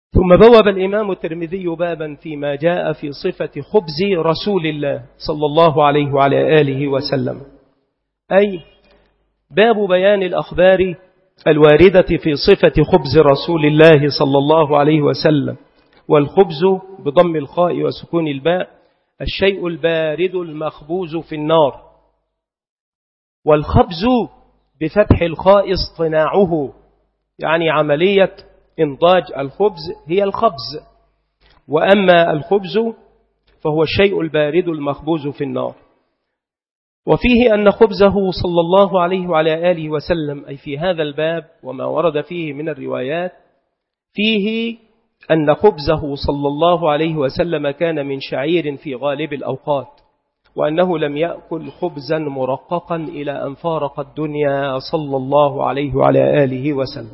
ثم بوب الإمام الترمذي بابا فيما جاء في صفة خبز رسول الله صلى الله عليه وعلى آله وسلم، أي باب بيان الأخبار الواردة في صفة خبز رسول الله صلى الله عليه وسلم. والخبز بضم الخاء وسكون الباء الشيء البارد المخبوز في النار، والخبز بفتح الخاء اصطناعه، يعني عملية إنضاج الخبز هي الخبز، وأما الخبز فهو الشيء البارد المخبوز في النار. وفيه أن خبزه صلى الله عليه وعلى آله وسلم، أي في هذا الباب وما ورد فيه من الروايات، فيه أن خبزه صلى الله عليه وسلم كان من شعير في غالب الأوقات، وأنه لم يأكل خبزا مرققا إلى أن فارق الدنيا صلى الله عليه وعلى آله وسلم.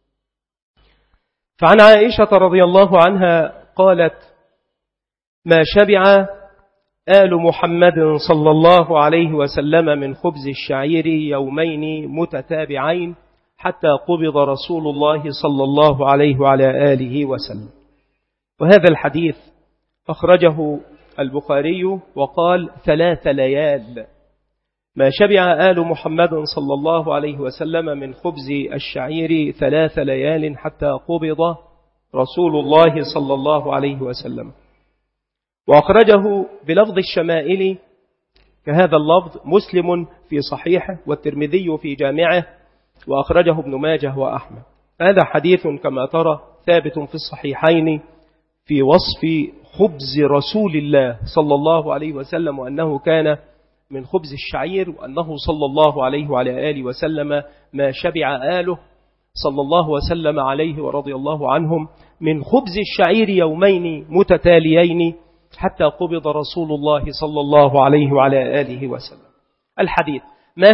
فعن عائشة رضي الله عنها قالت: ما شبع آل محمد صلى الله عليه وسلم من خبز الشعير يومين متتابعين حتى قبض رسول الله صلى الله عليه وعلى آله وسلم. وهذا الحديث أخرجه البخاري وقال 3 ليال. ما شبع آل محمد صلى الله عليه وسلم من خبز الشعير 3 ليال حتى قبض رسول الله صلى الله عليه وسلم. وأخرجه بلفظ الشمائل كهذا اللفظ مسلم في صحيحه والترمذي في جامعه، وأخرجه ابن ماجه وأحمد. هذا حديث كما ترى ثابت في الصحيحين في وصف خبز رسول الله صلى الله عليه وسلم، وأنه كان من خبز الشعير، وأنه صلى الله عليه وعلى آله وسلم ما شبع آله صلى الله وسلم عليه ورضي الله عنهم من خبز الشعير يومين متتاليين حتى قبض رسول الله صلى الله عليه وعلى آله وسلم. الحديث ما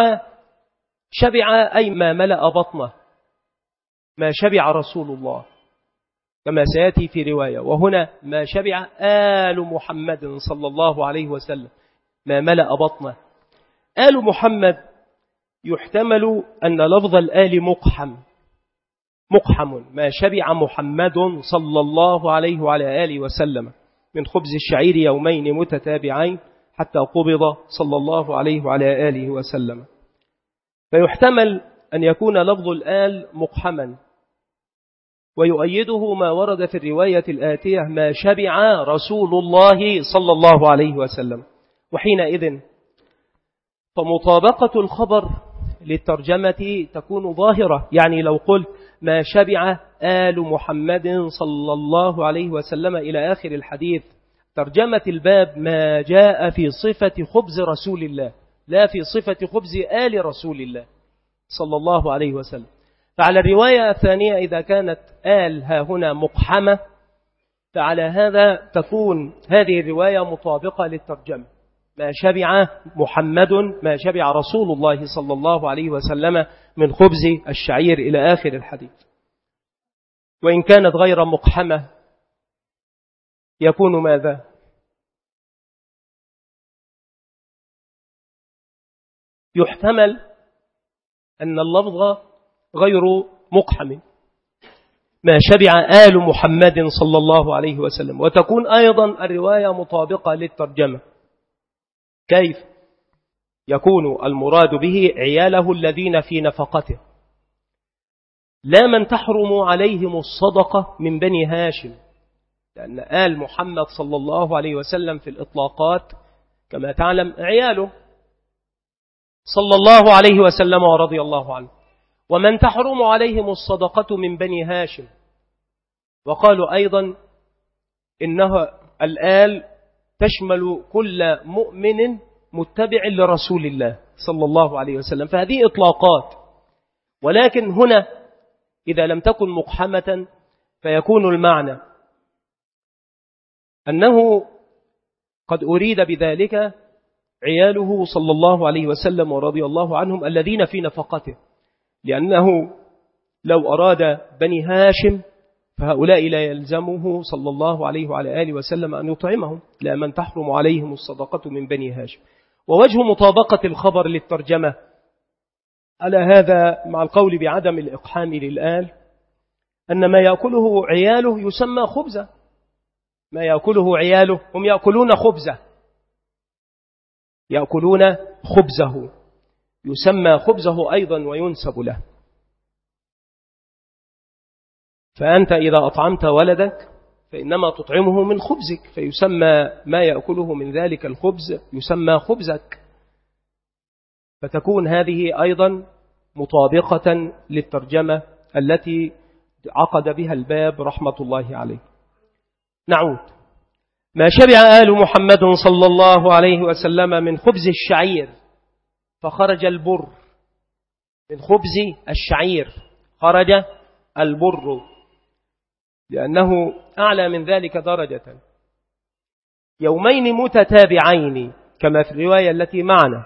شبع أي ما ملأ بطنه، ما شبع رسول الله كما سيأتي في رواية، وهنا ما شبع آل محمد صلى الله عليه وسلم ما ملأ بطنه. آل محمد يحتمل أن لفظ الآل مقحم، ما شبع محمد صلى الله عليه وعلى آله وسلم من خبز الشعير يومين متتابعين حتى قبض صلى الله عليه وعلى آله وسلم. فيحتمل أن يكون لفظ الآل مقحما، ويؤيده ما ورد في الرواية الآتية ما شبع رسول الله صلى الله عليه وسلم. وحينئذ فمطابقة الخبر للترجمة تكون ظاهرة، يعني لو قلت ما شبع آل محمد صلى الله عليه وسلم إلى آخر الحديث، ترجمة الباب ما جاء في صفة خبز رسول الله لا في صفة خبز آل رسول الله صلى الله عليه وسلم. فعلى الرواية الثانية إذا كانت آل ها هنا مقحمة، فعلى هذا تكون هذه الرواية مطابقة للترجمة ما شبع محمد ما شبع رسول الله صلى الله عليه وسلم من خبز الشعير إلى آخر الحديث. وإن كانت غير مقحمة يكون ماذا؟ يحتمل أن اللفظ غير مقحم ما شبع آل محمد صلى الله عليه وسلم، وتكون أيضا الرواية مطابقة للترجمة. كيف؟ يكون المراد به عياله الذين في نفقته، لا من تحرم عليهم الصدقة من بني هاشم، لأن آل محمد صلى الله عليه وسلم في الإطلاقات كما تعلم عياله صلى الله عليه وسلم ورضي الله عنه، ومن تحرم عليهم الصدقة من بني هاشم. وقالوا أيضا إنها الآل تشمل كل مؤمن متبع لرسول الله صلى الله عليه وسلم، فهذه إطلاقات. ولكن هنا إذا لم تكن مقحمة فيكون المعنى أنه قد أريد بذلك عياله صلى الله عليه وسلم ورضي الله عنهم الذين في نفقته، لأنه لو أراد بني هاشم فهؤلاء لا يلزمه صلى الله عليه وعلى آله وسلم أن يطعمهم، لا من تحرم عليهم الصدقة من بني هاشم. ووجه مطابقة الخبر للترجمة على هذا مع القول بعدم الإقحام للآل أن ما يأكله عياله يسمى خبزة، ما يأكله عياله هم يأكلون خبزة، يأكلون خبزه يسمى خبزه أيضا وينسب له. فأنت إذا أطعمت ولدك فإنما تطعمه من خبزك، فيسمى ما يأكله من ذلك الخبز يسمى خبزك، فتكون هذه أيضا مطابقة للترجمة التي عقد بها الباب رحمة الله عليه. نعود. ما شبع آل محمد صلى الله عليه وسلم من خبز الشعير فخرج البر، من خبز الشعير خرج البر، لأنه أعلى من ذلك درجة. يومين متتابعين كما في الرواية التي معنا،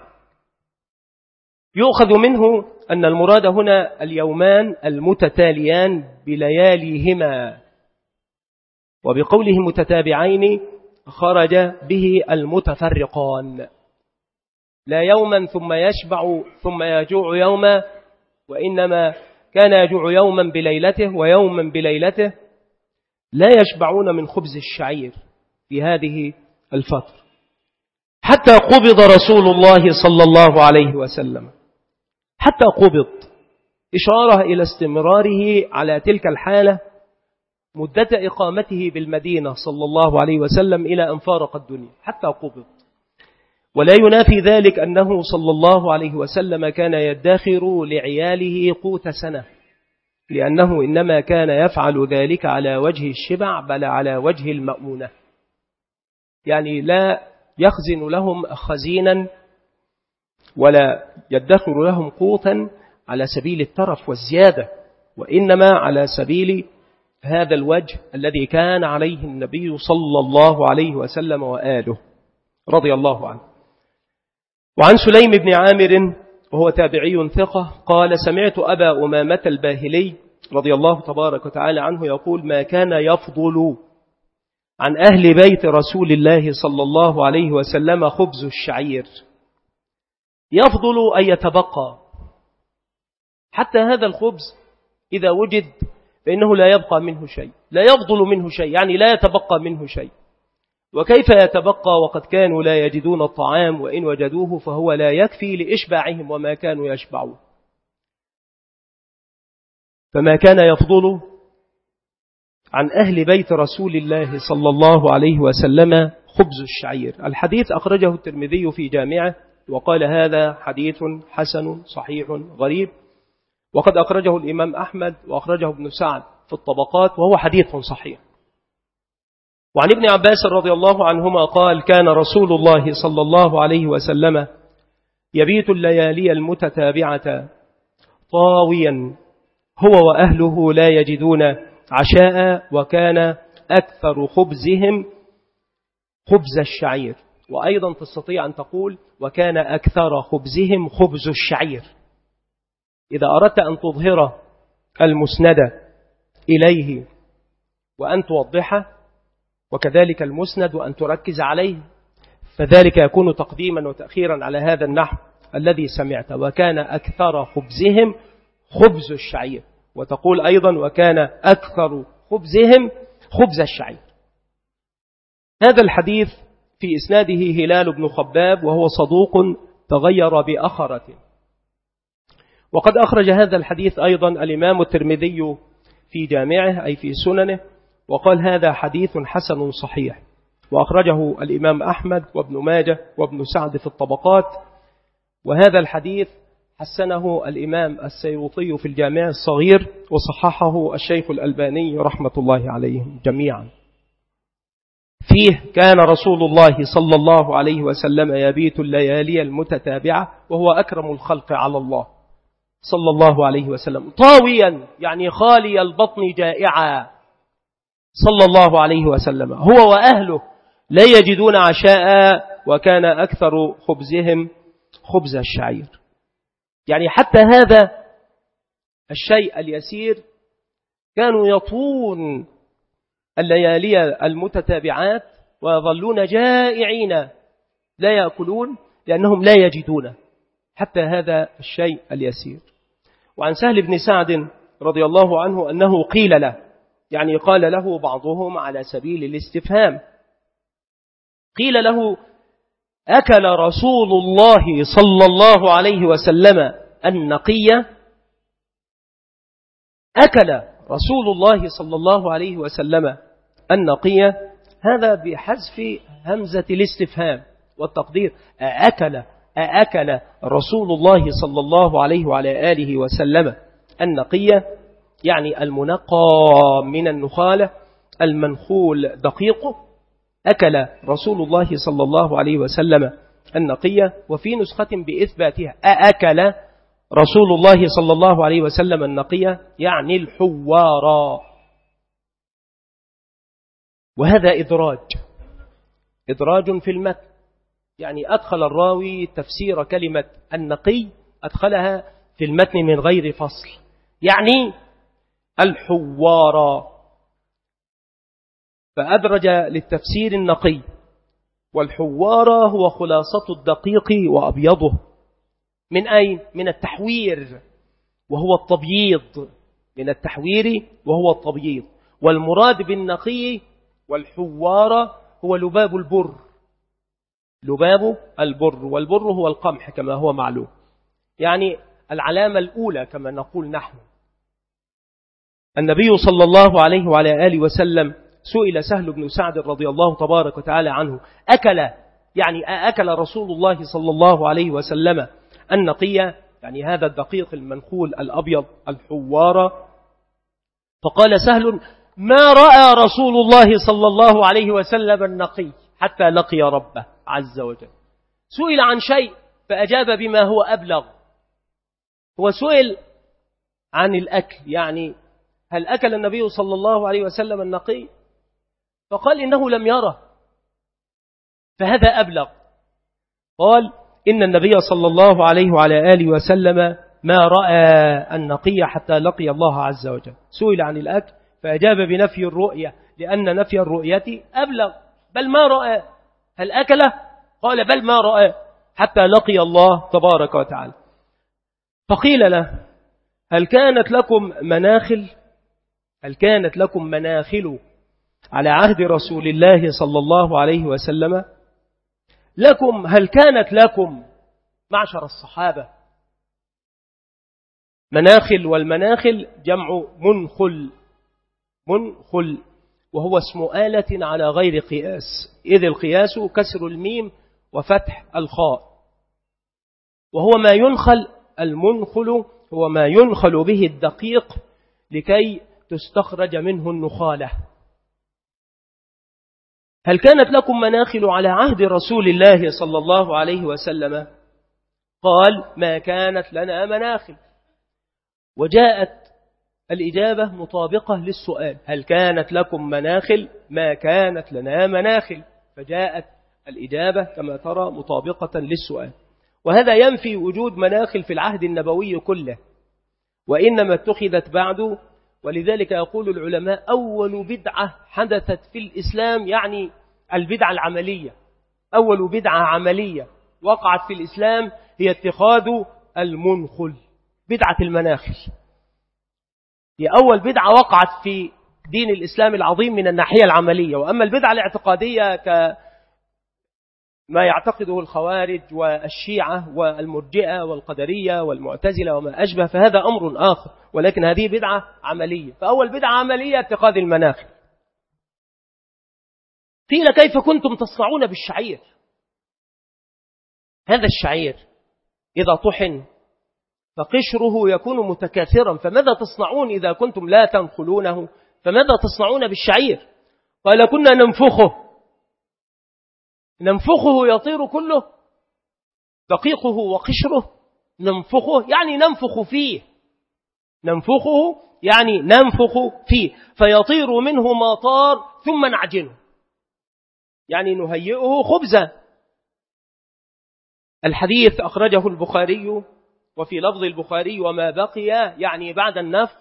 يؤخذ منه أن المراد هنا اليومان المتتاليان بلياليهما، وبقوله متتابعين خرج به المتفرقان، لا يوما ثم يشبع ثم يجوع يوما، وإنما كان يجوع يوما بليلته ويوما بليلته، لا يشبعون من خبز الشعير في هذه الفترة حتى قبض رسول الله صلى الله عليه وسلم، حتى قبض، إشارة إلى استمراره على تلك الحالة مدة إقامته بالمدينة صلى الله عليه وسلم إلى أن فارق الدنيا حتى قبض. ولا ينافي ذلك أنه صلى الله عليه وسلم كان يدخر لعياله قوت سنة، لأنه إنما كان يفعل ذلك على وجه الشبع بل على وجه المأمونة، يعني لا يخزن لهم خزينا ولا يدخر لهم قوتا على سبيل الترف والزيادة، وإنما على سبيل هذا الوجه الذي كان عليه النبي صلى الله عليه وسلم وآله رضي الله عنه. وعن سليم بن عامر وهو تابعي ثقة قال: سمعت أبا أمامة الباهلي رضي الله تبارك وتعالى عنه يقول: ما كان يفضل عن أهل بيت رسول الله صلى الله عليه وسلم خبز الشعير، يفضل أن يتبقى، حتى هذا الخبز إذا وجد فإنه لا يبقى منه شيء، لا يفضل منه شيء، يعني لا يتبقى منه شيء. وكيف يتبقى وقد كانوا لا يجدون الطعام، وإن وجدوه فهو لا يكفي لإشباعهم وما كانوا يشبعون. فما كان يفضل عن أهل بيت رسول الله صلى الله عليه وسلم خبز الشعير. الحديث أخرجه الترمذي في جامعه وقال: هذا حديث حسن صحيح غريب. وقد أخرجه الإمام أحمد وأخرجه ابن سعد في الطبقات وهو حديث صحيح. وعن ابن عباس رضي الله عنهما قال: كان رسول الله صلى الله عليه وسلم يبيت الليالي المتتابعة طاويا هو وأهله لا يجدون عشاء، وكان أكثر خبزهم خبز الشعير. وأيضا تستطيع أن تقول: وكان أكثر خبزهم خبز الشعير، إذا أردت أن تظهر المسند إليه وأن توضحه، وكذلك المسند وأن تركز عليه، فذلك يكون تقديما وتأخيرا على هذا النحو الذي سمعت: وكان أكثر خبزهم خبز الشعير، وتقول أيضا: وكان أكثر خبزهم خبز الشعير. هذا الحديث في إسناده هلال بن خباب وهو صدوق تغير بأخرة. وقد أخرج هذا الحديث أيضا الإمام الترمذي في جامعه أي في سننه وقال: هذا حديث حسن صحيح. وأخرجه الإمام أحمد وابن ماجه وابن سعد في الطبقات. وهذا الحديث حسنه الإمام السيوطي في الجامع الصغير، وصححه الشيخ الألباني رحمة الله عليهم جميعا. فيه: كان رسول الله صلى الله عليه وسلم يبيت الليالي المتتابعة وهو أكرم الخلق على الله صلى الله عليه وسلم طاويا، يعني خالي البطن جائعا صلى الله عليه وسلم، هو وأهله لا يجدون عشاء، وكان أكثر خبزهم خبز الشعير. يعني حتى هذا الشيء اليسير كانوا يطون الليالي المتتابعات ويظلون جائعين لا يأكلون لأنهم لا يجدون حتى هذا الشيء اليسير. وعن سهل بن سعد رضي الله عنه أنه قيل له، يعني قال له بعضهم على سبيل الاستفهام، قيل له: أكل رسول الله صلى الله عليه وسلم النقية؟ أكل رسول الله صلى الله عليه وسلم النقية؟ هذا بحذف همزة الاستفهام والتقدير، أأكل رسول الله صلى الله عليه وعلى آله وسلم النقية، يعني المنقى من النخالة المنخول دقيقه. أكل رسول الله صلى الله عليه وسلم النقية. وفي نسخة بإثباتها: أأكل رسول الله صلى الله عليه وسلم النقية، يعني الحوارى. وهذا إدراج في المتن، يعني أدخل الراوي تفسير كلمة النقي، أدخلها في المتن من غير فصل، يعني الحوارى، فأدرج للتفسير النقي. والحوارى هو خلاصة الدقيق وأبيضه. من أين؟ من التحوير وهو التبييض، من التحوير وهو التبييض. والمراد بالنقي والحوارى هو لباب البر، لباب البر، والبر هو القمح كما هو معلوم، يعني العلامة الأولى كما نقول نحن. النبي صلى الله عليه وعلى آله وسلم سئل سهل بن سعد رضي الله تبارك وتعالى عنه: أكل، يعني أكل رسول الله صلى الله عليه وسلم النقية، يعني هذا الدقيق المنخول الأبيض الحوارى؟ فقال سهل: ما رأى رسول الله صلى الله عليه وسلم النقي حتى لقي ربه عز وجل. سئل عن شيء فأجاب بما هو أبلغ. هو سئل عن الأكل، يعني هل أكل النبي صلى الله عليه وسلم النقي؟ فقال إنه لم يره، فهذا أبلغ. قال إن النبي صلى الله عليه وعلى آله وسلم ما رأى النقي حتى لقي الله عز وجل. سئل عن الأكل فأجاب بنفي الرؤية، لأن نفي الرؤية أبلغ. بل ما رأى، هل أكله؟ قال بل ما رأى حتى لقي الله تبارك وتعالى. فقيل له: هل كانت لكم مناخل؟ هل كانت لكم مناخل على عهد رسول الله صلى الله عليه وسلم؟ هل كانت لكم معشر الصحابة مناخل؟ والمناخل جمع منخل، وهو اسم آلة على غير قياس، إذ القياس كسر الميم وفتح الخاء. وهو ما ينخل، المنخل هو ما ينخل به الدقيق لكي تستخرج منه النخالة. هل كانت لكم مناخل على عهد رسول الله صلى الله عليه وسلم؟ قال: ما كانت لنا مناخل. وجاءت الإجابة مطابقة للسؤال: هل كانت لكم مناخل؟ ما كانت لنا مناخل. فجاءت الإجابة كما ترى مطابقة للسؤال. وهذا ينفي وجود مناخل في العهد النبوي كله، وإنما اتخذت بعد. ولذلك يقول العلماء: أول بدعة حدثت في الإسلام، يعني البدعة العملية، أول بدعة عملية وقعت في الإسلام هي اتخاذ المنخل، بدعة المناخل. هي أول بدعة وقعت في دين الإسلام العظيم من الناحية العملية. وأما البدعة الاعتقادية كما يعتقده الخوارج والشيعة والمرجئة والقدرية والمعتزلة وما أشبه، فهذا أمر آخر، ولكن هذه بدعة عملية. فأول بدعة عملية اتخاذ المناخل. قيل: كيف كنتم تصنعون بالشعير؟ هذا الشعير إذا طحن فقشره يكون متكاثرا، فماذا تصنعون إذا كنتم لا تنخلونه؟ فماذا تصنعون بالشعير؟ قال: كنا ننفخه يطير كله، دقيقه وقشره، ننفخه يعني ننفخ فيه فيطير منه ما طار، ثم نعجنه، يعني نهيئه خبزا. الحديث أخرجه البخاري، وفي لفظ البخاري: وما بقي، يعني بعد النفخ،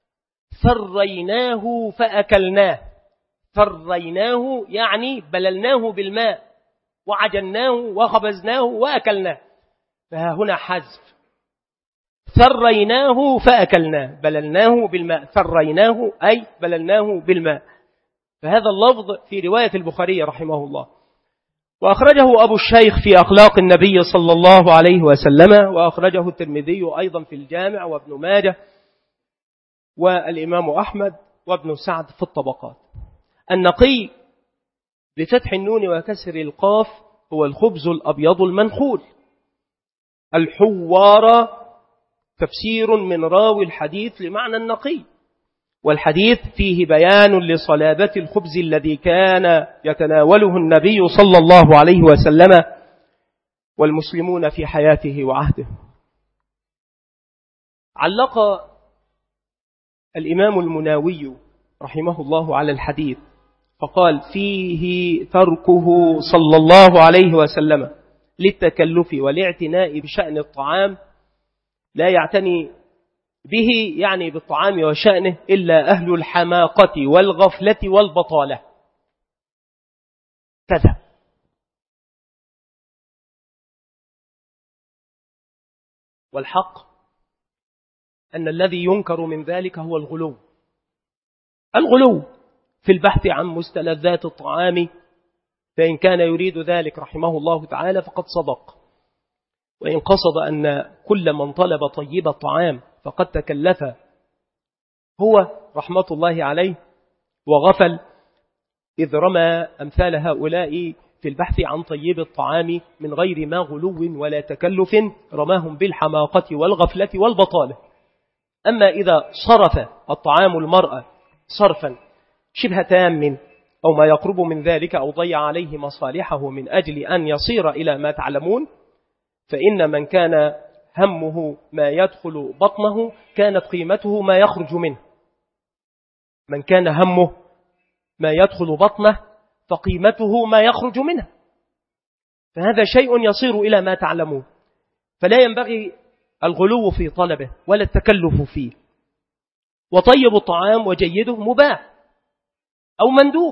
فريناه فأكلناه. فريناه يعني بللناه بالماء وعجناه وخبزناه وأكلناه. فها هنا حذف، ثريناه فأكلناه، بللناه بالماء، ثريناه أي بللناه بالماء. فهذا اللفظ في رواية البخاري رحمه الله. وأخرجه أبو الشيخ في أخلاق النبي صلى الله عليه وسلم، وأخرجه الترمذي أيضا في الجامع، وابن ماجه، والإمام أحمد، وابن سعد في الطبقات. النقي بفتح النون وكسر القاف هو الخبز الأبيض المنخول. الحوار تفسير من راوي الحديث لمعنى النقي، والحديث فيه بيان لصلابة الخبز الذي كان يتناوله النبي صلى الله عليه وسلم والمسلمون في حياته وعهده. علق الإمام المناوي رحمه الله على الحديث فقال فيه تركه صلى الله عليه وسلم للتكلف والاعتناء بشأن الطعام، لا يعتني به يعني بالطعام وشأنه إلا أهل الحماقة والغفلة والبطالة. كذا. والحق أن الذي ينكر من ذلك هو الغلو في البحث عن مستلذات الطعام، فإن كان يريد ذلك رحمه الله تعالى فقد صدق، وإن قصد أن كل من طلب طيب الطعام فقد تكلف هو رحمة الله عليه وغفل، إذ رمى أمثال هؤلاء في البحث عن طيب الطعام من غير ما غلو ولا تكلف، رماهم بالحماقة والغفلة والبطالة. أما إذا صرف الطعام المرأة صرفا شبه تام أو ما يقرب من ذلك، أو ضيع عليه مصالحه من أجل أن يصير إلى ما تعلمون، فإن من كان همه ما يدخل بطنه كانت قيمته ما يخرج منه. من كان همه ما يدخل بطنه فقيمته ما يخرج منه، فهذا شيء يصير إلى ما تعلمون. فلا ينبغي الغلو في طلبه ولا التكلف فيه. وطيب الطعام وجيده مباح أو مندوب،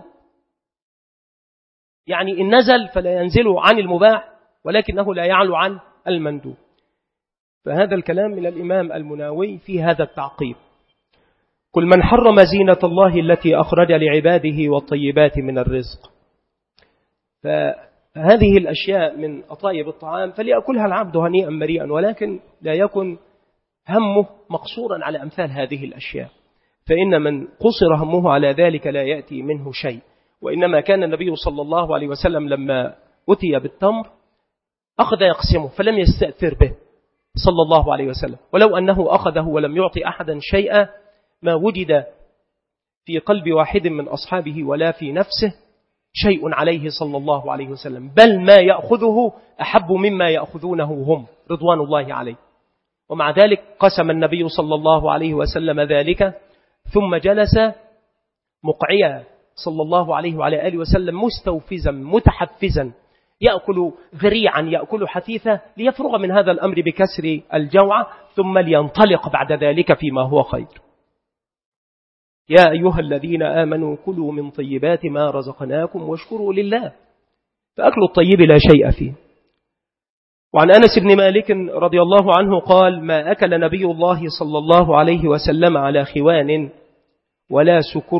يعني إن نزل فلا ينزل عن المباح ولكنه لا يعلو عن المندوب. فهذا الكلام من الإمام المناوي في هذا التعقيب. قل من حرم زينة الله التي أخرج لعباده والطيبات من الرزق. فهذه الأشياء من أطايب الطعام فليأكلها العبد هنيئا مريئا، ولكن لا يكن همه مقصورا على أمثال هذه الأشياء، فإن من قصر همه على ذلك لا يأتي منه شيء. وإنما كان النبي صلى الله عليه وسلم لما أتي بالتمر أخذ يقسمه فلم يستأثر به صلى الله عليه وسلم، ولو أنه أخذه ولم يعطي أحدا شيئا ما وجد في قلب واحد من أصحابه ولا في نفسه شيء عليه صلى الله عليه وسلم، بل ما يأخذه أحب مما يأخذونه هم رضوان الله عليه. ومع ذلك قسم النبي صلى الله عليه وسلم ذلك، ثم جلس مقعيا صلى الله عليه وعلى آله وسلم مستوفزا متحفزا، يأكل ذريعا يأكل حثيثا ليفرغ من هذا الأمر بكسر الجوع، ثم لينطلق بعد ذلك فيما هو خير. يا أيها الذين آمنوا كلوا من طيبات ما رزقناكم واشكروا لله، فأكل الطيب لا شيء فيه. وعن أنس بن مالك رضي الله عنه قال ما أكل نبي الله صلى الله عليه وسلم على خوان ولا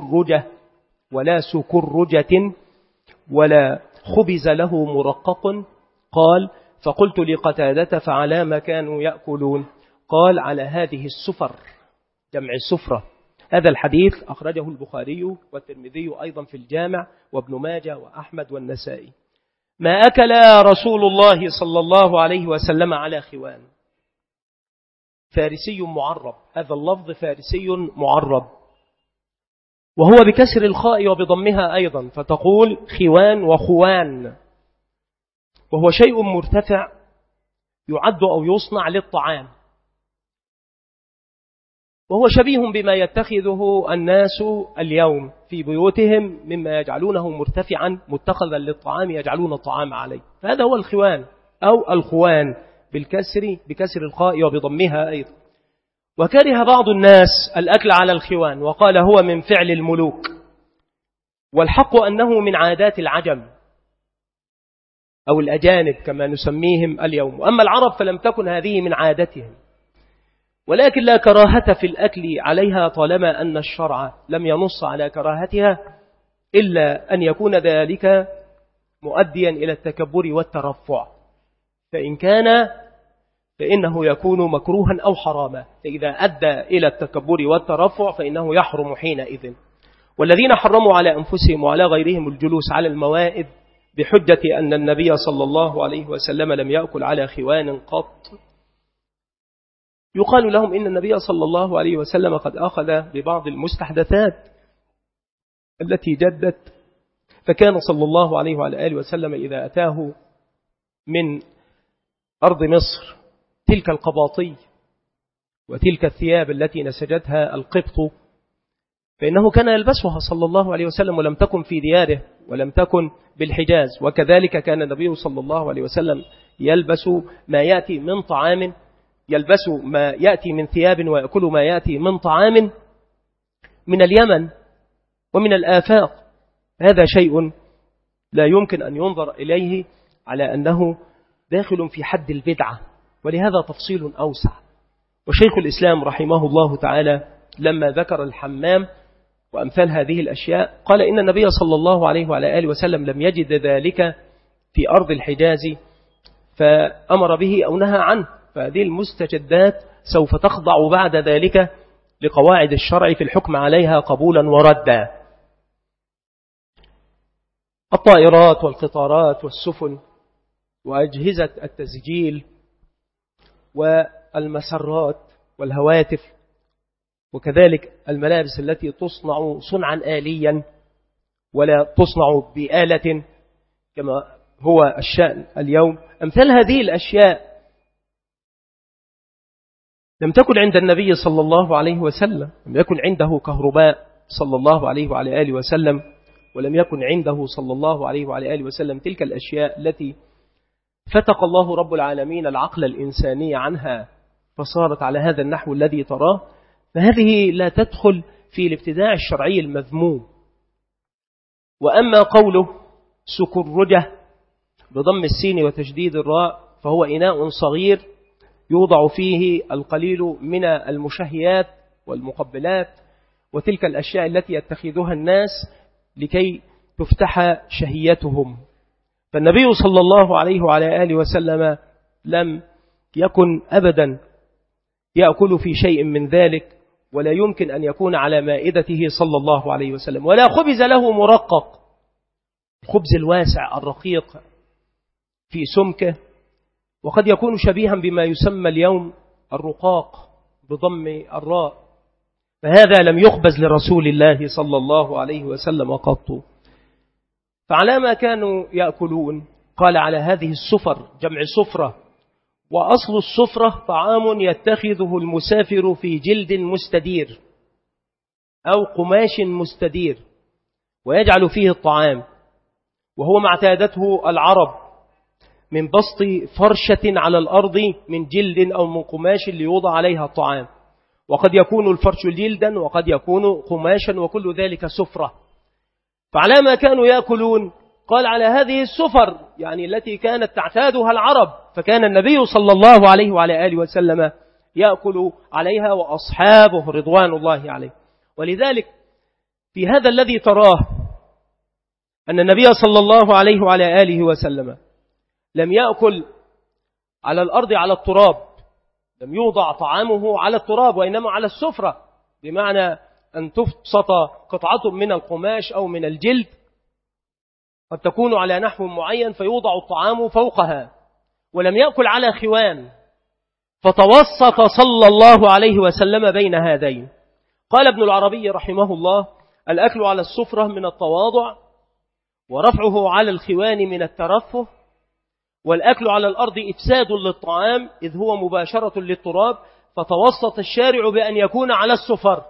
سكرجة ولا خبز له مرقق. قال فقلت لقتادة فعلى ما كانوا يأكلون؟ قال على هذه السفر، جمع السفرة. هذا الحديث أخرجه البخاري والترمذي أيضا في الجامع، وابن ماجه وأحمد والنسائي. ما أكل رسول الله صلى الله عليه وسلم على خوان. فارسي معرب، هذا اللفظ فارسي معرب، وهو بكسر الخاء وبضمها أيضا، فتقول خوان وخوان، وهو شيء مرتفع يعد أو يصنع للطعام، وهو شبيه بما يتخذه الناس اليوم في بيوتهم مما يجعلونه مرتفعا متخذا للطعام يجعلون الطعام عليه، فهذا هو الخوان أو الخوان بكسر الخاء وبضمها أيضا. وكره بعض الناس الأكل على الخوان وقال هو من فعل الملوك، والحق أنه من عادات العجم أو الأجانب كما نسميهم اليوم، وأما العرب فلم تكن هذه من عادتهم. ولكن لا كراهة في الأكل عليها طالما أن الشرع لم ينص على كراهتها إلا أن يكون ذلك مؤديا إلى التكبر والترفع، فإن كان فإنه يكون مكروها أو حراما، فإذا أدى إلى التكبر والترفع فإنه يحرم حينئذ. والذين حرموا على أنفسهم وعلى غيرهم الجلوس على الموائد بحجة أن النبي صلى الله عليه وسلم لم يأكل على خوان قط، يقال لهم إن النبي صلى الله عليه وسلم قد أخذ ببعض المستحدثات التي جدت، فكان صلى الله عليه وعلى آله وسلم إذا أتاه من أرض مصر تلك القباطي وتلك الثياب التي نسجتها القبط فإنه كان يلبسها صلى الله عليه وسلم، ولم تكن في دياره ولم تكن بالحجاز. وكذلك كان النبي صلى الله عليه وسلم يلبس ما يأتي من طعام، يلبس ما يأتي من ثياب ويأكل ما يأتي من طعام من اليمن ومن الآفاق. هذا شيء لا يمكن أن ينظر إليه على أنه داخل في حد البدعة، ولهذا تفصيل أوسع. وشيخ الإسلام رحمه الله تعالى لما ذكر الحمام وأمثال هذه الأشياء قال إن النبي صلى الله عليه وعلى آله وسلم لم يجد ذلك في أرض الحجاز فأمر به أو نهى عنه، فهذه المستجدات سوف تخضع بعد ذلك لقواعد الشرع في الحكم عليها قبولا وردا. الطائرات والقطارات والسفن وأجهزة التسجيل والمسرات والهواتف، وكذلك الملابس التي تصنع صنعا آليا ولا تصنع بآلة كما هو الشأن اليوم، أمثال هذه الأشياء لم تكن عند النبي صلى الله عليه وسلم، لم يكن عنده كهرباء صلى الله عليه وعلى آله وسلم، ولم يكن عنده صلى الله عليه وعلى آله وسلم تلك الأشياء التي فتق الله رب العالمين العقل الإنساني عنها فصارت على هذا النحو الذي تراه. فهذه لا تدخل في الابتداع الشرعي المذموم. وأما قوله سكرجة بضم السين وتشديد الراء فهو إناء صغير يوضع فيه القليل من المشهيات والمقبلات وتلك الأشياء التي يتخذها الناس لكي تفتح شهيتهم. فالنبي صلى الله عليه وعلى آله وسلم لم يكن أبدا يأكل في شيء من ذلك، ولا يمكن أن يكون على مائدته صلى الله عليه وسلم، ولا خبز له مرقق، الخبز الواسع الرقيق في سمكه، وقد يكون شبيها بما يسمى اليوم الرقاق بضم الراء، فهذا لم يخبز لرسول الله صلى الله عليه وسلم قط. فعلى ما كانوا يأكلون قال على هذه السفر جمع سفرة، وأصل السفرة طعام يتخذه المسافر في جلد مستدير أو قماش مستدير ويجعل فيه الطعام، وهو ما اعتادته العرب من بسط فرشة على الأرض من جلد أو من قماش ليوضع عليها الطعام، وقد يكون الفرش جلدا وقد يكون قماشا وكل ذلك سفرة. فعلى ما كانوا يأكلون قال على هذه السفر يعني التي كانت تعتادها العرب، فكان النبي صلى الله عليه وعلى آله وسلم يأكل عليها وأصحابه رضوان الله عليه. ولذلك في هذا الذي تراه أن النبي صلى الله عليه وعلى آله وسلم لم يأكل على الأرض على التراب، لم يوضع طعامه على التراب وإنما على السفرة، بمعنى أن تبسط قطعة من القماش أو من الجلد قد تكون على نحو معين فيوضع الطعام فوقها، ولم يأكل على خوان، فتوسط صلى الله عليه وسلم بين هذين. قال ابن العربي رحمه الله: الأكل على السفرة من التواضع، ورفعه على الخوان من الترفه، والأكل على الأرض إفساد للطعام إذ هو مباشرة للتراب، فتوسط الشارع بأن يكون على السفر.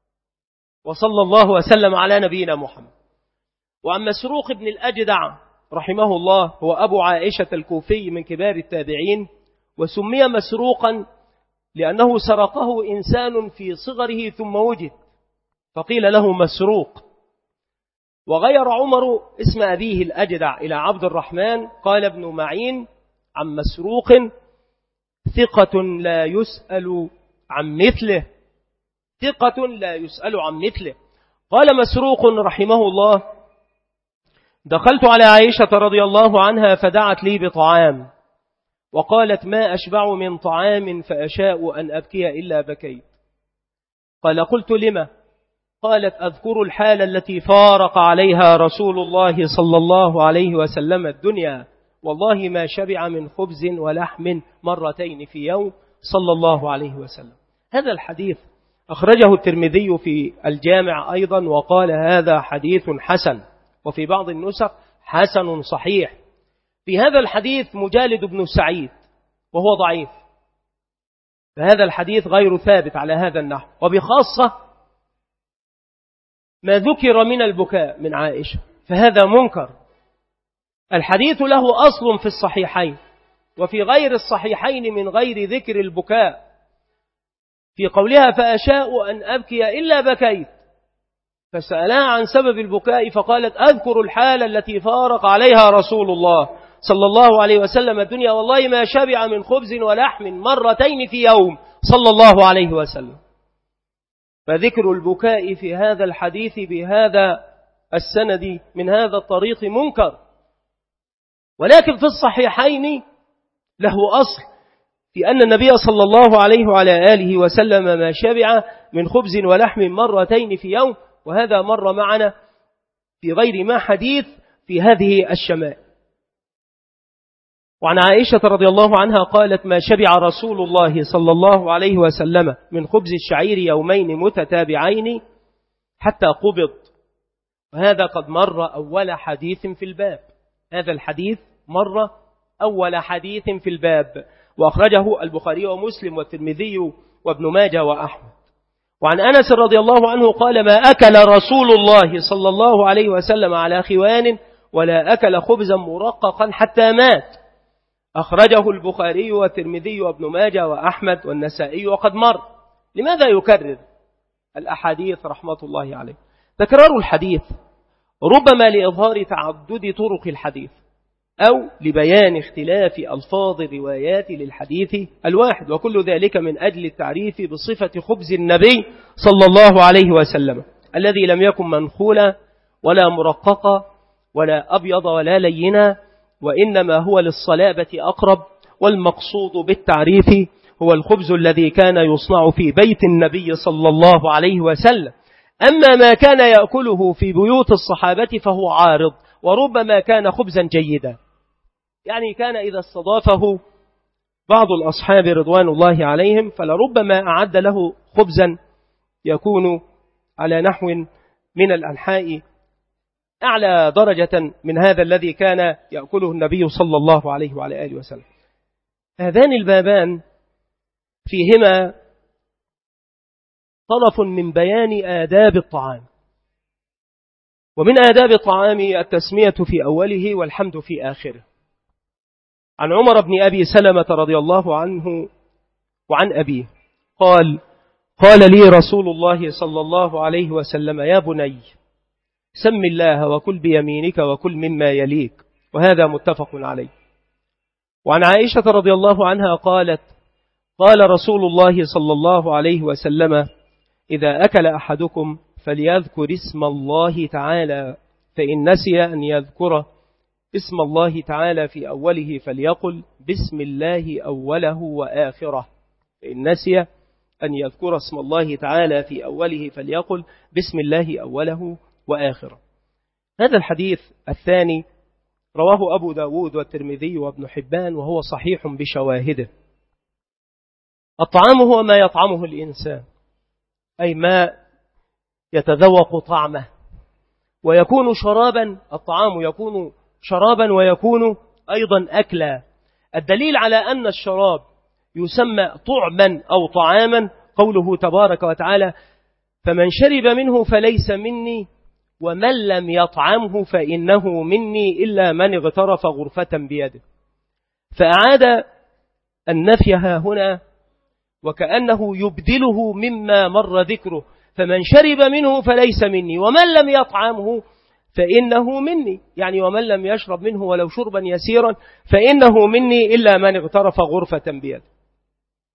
وصلى الله وسلم على نبينا محمد. وعن مسروق بن الأجدع رحمه الله، هو أبو عائشة الكوفي من كبار التابعين، وسمي مسروقا لأنه سرقه إنسان في صغره ثم وجد فقيل له مسروق. وغير عمر اسم أبيه الأجدع إلى عبد الرحمن. قال ابن معين عن مسروق: ثقة لا يسأل عن مثله، ثقة لا يسأل عن مثله. قال مسروق رحمه الله: دخلت على عائشة رضي الله عنها فدعت لي بطعام، وقالت: ما أشبع من طعام فأشاء أن أبكي إلا بكيت. قال: قلت: لما؟ قالت: أذكر الحال التي فارق عليها رسول الله صلى الله عليه وسلم الدنيا، والله ما شبع من خبز ولحم مرتين في يوم صلى الله عليه وسلم. هذا الحديث أخرجه الترمذي في الجامع أيضا، وقال: هذا حديث حسن، وفي بعض النسخ حسن صحيح. في هذا الحديث مجالد بن سعيد وهو ضعيف، فهذا الحديث غير ثابت على هذا النحو، وبخاصة ما ذكر من البكاء من عائشة فهذا منكر. الحديث له أصل في الصحيحين وفي غير الصحيحين من غير ذكر البكاء، في قولها: فأشاء أن أبكي إلا بكيت، فسألها عن سبب البكاء فقالت: أذكر الحالة التي فارق عليها رسول الله صلى الله عليه وسلم الدنيا، والله ما شبع من خبز ولحم مرتين في يوم صلى الله عليه وسلم. فذكر البكاء في هذا الحديث بهذا السند من هذا الطريق منكر، ولكن في الصحيحين له أصل في أن النبي صلى الله عليه وعلى آله وسلم ما شبع من خبز ولحم مرتين في يوم، وهذا مر معنا في غير ما حديث في هذه الشمائل. وعن عائشة رضي الله عنها قالت: ما شبع رسول الله صلى الله عليه وسلم من خبز الشعير يومين متتابعين حتى قبض. وهذا قد مر أول حديث في الباب، هذا الحديث مر أول حديث في الباب، وأخرجه البخاري ومسلم والترمذي وابن ماجه وأحمد. وعن أنس رضي الله عنه قال: ما أكل رسول الله صلى الله عليه وسلم على خوان ولا أكل خبزا مرققا حتى مات. أخرجه البخاري والترمذي وابن ماجه وأحمد والنسائي وقد مر. لماذا يكرر الأحاديث رحمة الله عليه؟ تكرار الحديث ربما لإظهار تعدد طرق الحديث أو لبيان اختلاف ألفاظ الروايات للحديث الواحد، وكل ذلك من أجل التعريف بصفة خبز النبي صلى الله عليه وسلم الذي لم يكن منخولا ولا مرققا ولا أبيض ولا لينا، وإنما هو للصلابة أقرب. والمقصود بالتعريف هو الخبز الذي كان يصنع في بيت النبي صلى الله عليه وسلم. أما ما كان يأكله في بيوت الصحابة فهو عارض، وربما كان خبزا جيدا، يعني كان إذا استضافه بعض الأصحاب رضوان الله عليهم فلربما أعد له خبزا يكون على نحو من الأنحاء أعلى درجة من هذا الذي كان يأكله النبي صلى الله عليه وعلى آله وسلم. هذان البابان فيهما طرف من بيان آداب الطعام، ومن آداب الطعام التسمية في أوله والحمد في آخره. عن عمر بن أبي سلمة رضي الله عنه وعن أبيه قال لي رسول الله صلى الله عليه وسلم: يا بني سم الله وكل بيمينك وكل مما يليك، وهذا متفق عليه. وعن عائشة رضي الله عنها قالت: قال رسول الله صلى الله عليه وسلم: إذا أكل أحدكم فليذكر اسم الله تعالى، فإن نسي أن يذكر اسم الله تعالى في أوله فليقل بسم الله أوله وآخره. فإن نسي أن يذكر اسم الله تعالى في أوله فليقل بسم الله أوله وآخره. هذا الحديث الثاني رواه أبو داود والترمذي وابن حبان، وهو صحيح بشواهده. الطعام هو ما يطعمه الإنسان، أي ما يتذوق طعمه، ويكون شرابا. الطعام يكون شرابا ويكون أيضا أكلا. الدليل على أن الشراب يسمى طعما أو طعاما قوله تبارك وتعالى: فمن شرب منه فليس مني ومن لم يطعمه فإنه مني إلا من اغترف غرفة بيده. فأعاد النفيها هنا وكأنه يبدله مما مر ذكره: فمن شرب منه فليس مني ومن لم يطعمه فإنه مني، يعني ومن لم يشرب منه ولو شربا يسيرا فإنه مني إلا من اغترف غرفة بيده.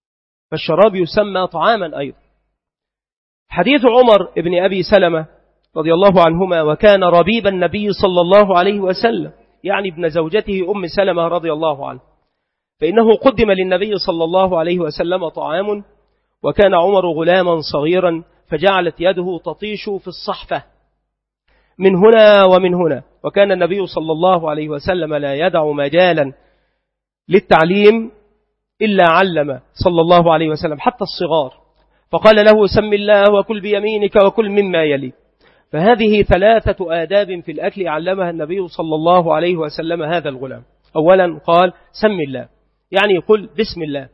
فالشراب يسمى طعاما أيضا. حديث عمر بن أبي سلمة رضي الله عنهما وكان ربيب النبي صلى الله عليه وسلم، يعني ابن زوجته أم سلمة رضي الله عنه، فإنه قدم للنبي صلى الله عليه وسلم طعام، وكان عمر غلاما صغيرا، فجعلت يده تطيش في الصحفة من هنا ومن هنا، وكان النبي صلى الله عليه وسلم لا يدع مجالا للتعليم إلا علم صلى الله عليه وسلم حتى الصغار، فقال له سم الله وكل بيمينك وكل مما يلي. فهذه 3 آداب في الأكل علمها النبي صلى الله عليه وسلم هذا الغلام. أولا قال سم الله، يعني قل بسم الله.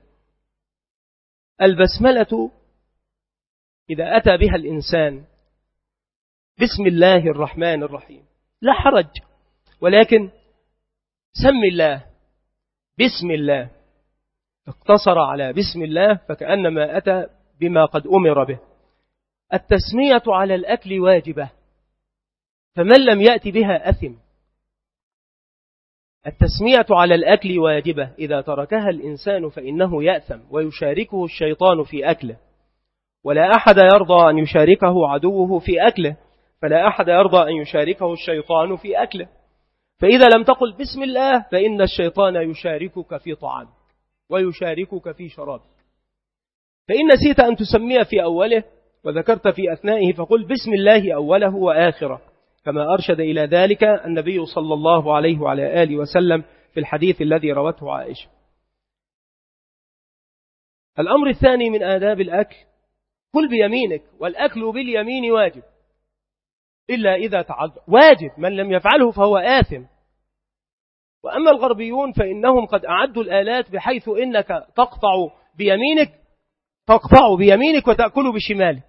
البسملة إذا أتى بها الإنسان بسم الله الرحمن الرحيم لا حرج، ولكن سم الله بسم الله اقتصر على بسم الله فكأنما أتى بما قد أمر به. التسمية على الأكل واجبة، فمن لم يأتي بها أثم. التسمية على الأكل واجبة، إذا تركها الإنسان فإنه يأثم ويشاركه الشيطان في أكله، ولا أحد يرضى أن يشاركه عدوه في أكله، فلا أحد يرضى أن يشاركه الشيطان في أكله. فإذا لم تقل بسم الله فإن الشيطان يشاركك في طعامك ويشاركك في شرابك. فإن نسيت أن تسمي في أوله وذكرت في أثنائه فقل بسم الله أوله وآخره، كما أرشد إلى ذلك النبي صلى الله عليه وعلى آله وسلم في الحديث الذي روته عائشة. الأمر الثاني من آداب الأكل كل بيمينك، والأكل باليمين واجب إلا إذا تعذر، واجب، من لم يفعله فهو آثم. وأما الغربيون فإنهم قد أعدوا الآلات بحيث إنك تقطع بيمينك وتأكل بشمالك،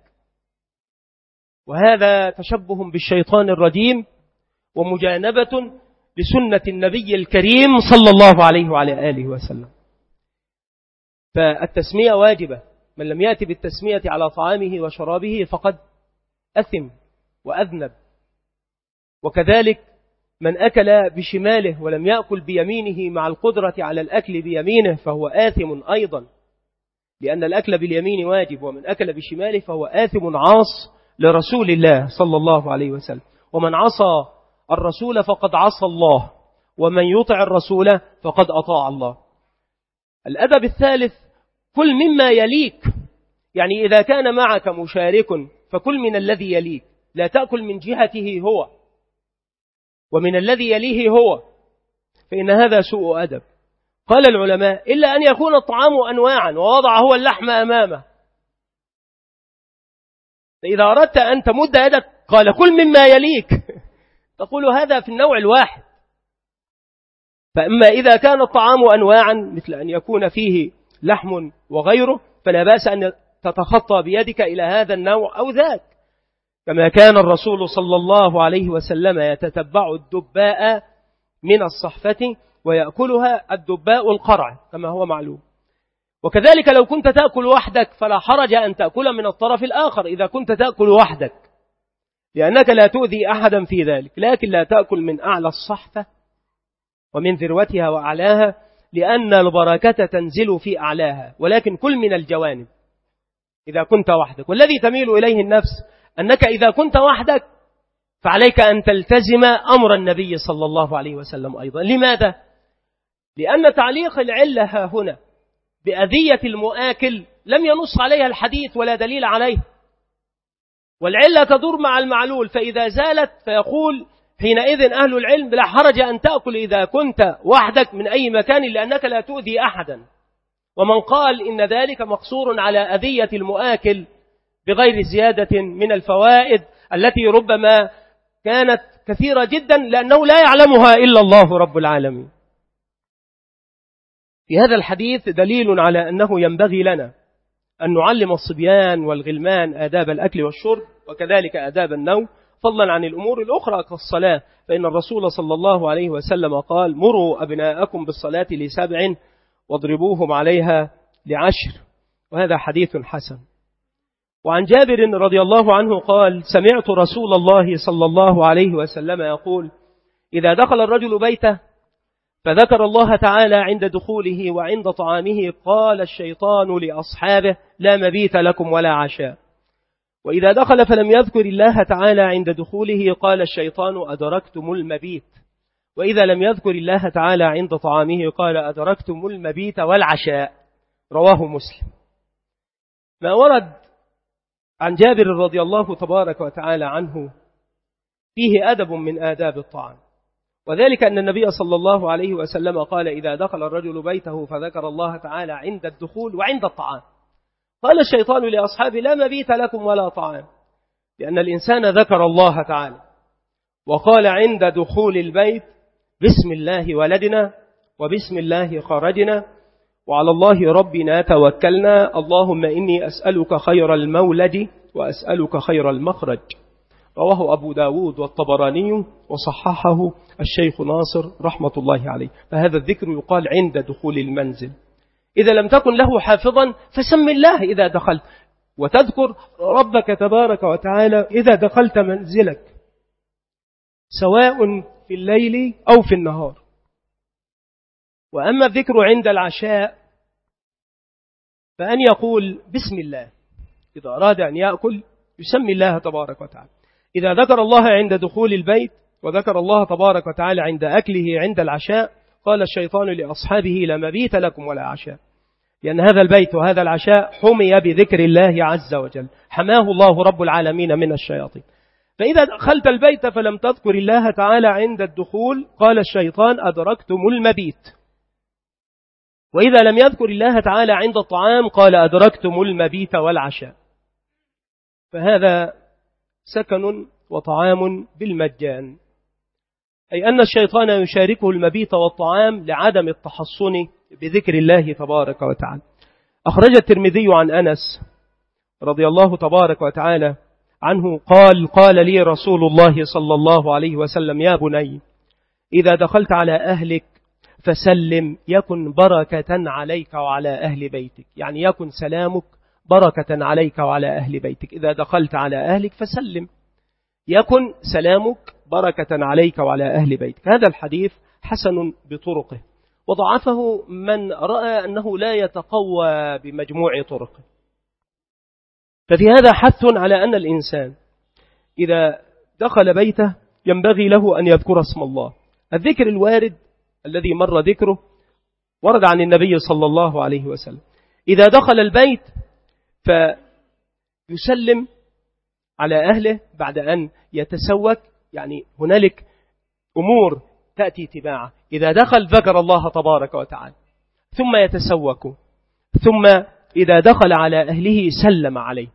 وهذا تشبه بالشيطان الرجيم ومجانبة لسنة النبي الكريم صلى الله عليه وعلى آله وسلم. فالتسمية واجبة، من لم يأتي بالتسمية على طعامه وشرابه فقد أثم وأذنب. وكذلك من أكل بشماله ولم يأكل بيمينه مع القدرة على الأكل بيمينه فهو آثم أيضا، لأن الأكل باليمين واجب، ومن أكل بشماله فهو آثم عاص لرسول الله صلى الله عليه وسلم. ومن عصى الرسول فقد عصى الله، ومن يطع الرسول فقد أطاع الله. الأدب الثالث كل مما يليك، يعني إذا كان معك مشارك فكل من الذي يليك، لا تأكل من جهته هو ومن الذي يليه هو، فإن هذا سوء أدب. قال العلماء إلا أن يكون الطعام أنواعا ووضع هو اللحم أمامه، فإذا أردت أن تمد يدك قال كل مما يليك تقول هذا في النوع الواحد. فأما إذا كان الطعام أنواعا مثل أن يكون فيه لحم وغيره فلا بأس أن تتخطى بيدك إلى هذا النوع أو ذاك، كما كان الرسول صلى الله عليه وسلم يتتبع الدباء من الصحفة ويأكلها الدباء القرع كما هو معلوم. وكذلك لو كنت تأكل وحدك فلا حرج أن تأكل من الطرف الآخر إذا كنت تأكل وحدك، لأنك لا تؤذي أحدا في ذلك، لكن لا تأكل من أعلى الصحفة ومن ذروتها وأعلاها، لأن البركة تنزل في أعلاها، ولكن كل من الجوانب إذا كنت وحدك. والذي تميل إليه النفس أنك إذا كنت وحدك فعليك أن تلتزم أمر النبي صلى الله عليه وسلم أيضا. لماذا؟ لأن تعليق العلة ها هنا بأذية المؤاكل لم ينص عليها الحديث ولا دليل عليه، والعلة تدور مع المعلول، فإذا زالت فيقول حينئذ أهل العلم لا حرج أن تأكل إذا كنت وحدك من أي مكان لأنك لا تؤذي أحدا. ومن قال إن ذلك مقصور على أذية المؤاكل بغير زيادة من الفوائد التي ربما كانت كثيرة جدا لأنه لا يعلمها إلا الله رب العالمين. في هذا الحديث دليل على أنه ينبغي لنا أن نعلم الصبيان والغلمان آداب الأكل والشرب وكذلك آداب النوم، فضلا عن الأمور الأخرى كالصلاة، فإن الرسول صلى الله عليه وسلم قال مروا أبناءكم بالصلاة ل7 واضربوهم عليها ل10، وهذا حديث حسن. وعن جابر رضي الله عنه قال سمعت رسول الله صلى الله عليه وسلم يقول إذا دخل الرجل بيته فذكر الله تعالى عند دخوله وعند طعامه قال الشيطان لأصحابه لا مبيت لكم ولا عشاء. وإذا دخل فلم يذكر الله تعالى عند دخوله قال الشيطان أدركتم المبيت. وإذا لم يذكر الله تعالى عند طعامه قال أدركتم المبيت والعشاء. رواه مسلم. ما ورد عن جابر رضي الله تبارك وتعالى عنه فيه أدب من آداب الطعام، وذلك أن النبي صلى الله عليه وسلم قال إذا دخل الرجل بيته فذكر الله تعالى عند الدخول وعند الطعام قال الشيطان لأصحابه لا مبيت لكم ولا طعام، لأن الإنسان ذكر الله تعالى وقال عند دخول البيت بسم الله ولدنا وبسم الله خرجنا وعلى الله ربنا توكلنا اللهم إني أسألك خير المولد وأسألك خير المخرج. رواه أبو داود والطبراني وصححه الشيخ ناصر رحمة الله عليه. فهذا الذكر يقال عند دخول المنزل. إذا لم تكن له حافظا فسم الله إذا دخلت، وتذكر ربك تبارك وتعالى إذا دخلت منزلك سواء في الليل أو في النهار. وأما الذكر عند العشاء فأن يقول بسم الله إذا أراد أن يأكل يسمي الله تبارك وتعالى. إذا ذكر الله عند دخول البيت وذكر الله تبارك وتعالى عند أكله عند العشاء قال الشيطان لأصحابه لا مبيت لكم ولا عشاء، لأن هذا البيت وهذا العشاء حمي بذكر الله عز وجل، حماه الله رب العالمين من الشياطين. فإذا دخلت البيت فلم تذكر الله تعالى عند الدخول قال الشيطان أدركتم المبيت. وإذا لم يذكر الله تعالى عند الطعام قال أدركتم المبيت والعشاء. فهذا سكن وطعام بالمجان، أي أن الشيطان يشاركه المبيت والطعام لعدم التحصن بذكر الله تبارك وتعالى. أخرج الترمذي عن أنس رضي الله تبارك وتعالى عنه قال لي رسول الله صلى الله عليه وسلم يا بني إذا دخلت على أهلك فسلم يكن بركة عليك وعلى أهل بيتك، يعني يكن سلامك بركة عليك وعلى أهل بيتك. إذا دخلت على أهلك فسلم يكن سلامك بركة عليك وعلى أهل بيتك. هذا الحديث حسن بطرقه، وضعفه من رأى أنه لا يتقوى بمجموع طرقه. ففي هذا حث على أن الإنسان إذا دخل بيته ينبغي له أن يذكر اسم الله. الذكر الوارد الذي مر ذكره ورد عن النبي صلى الله عليه وسلم إذا دخل البيت فيسلم على أهله بعد أن يتسوك، يعني هنالك أمور تأتي تباعا. إذا دخل ذكر الله تبارك وتعالى ثم يتسوك، ثم إذا دخل على أهله سلم عليه.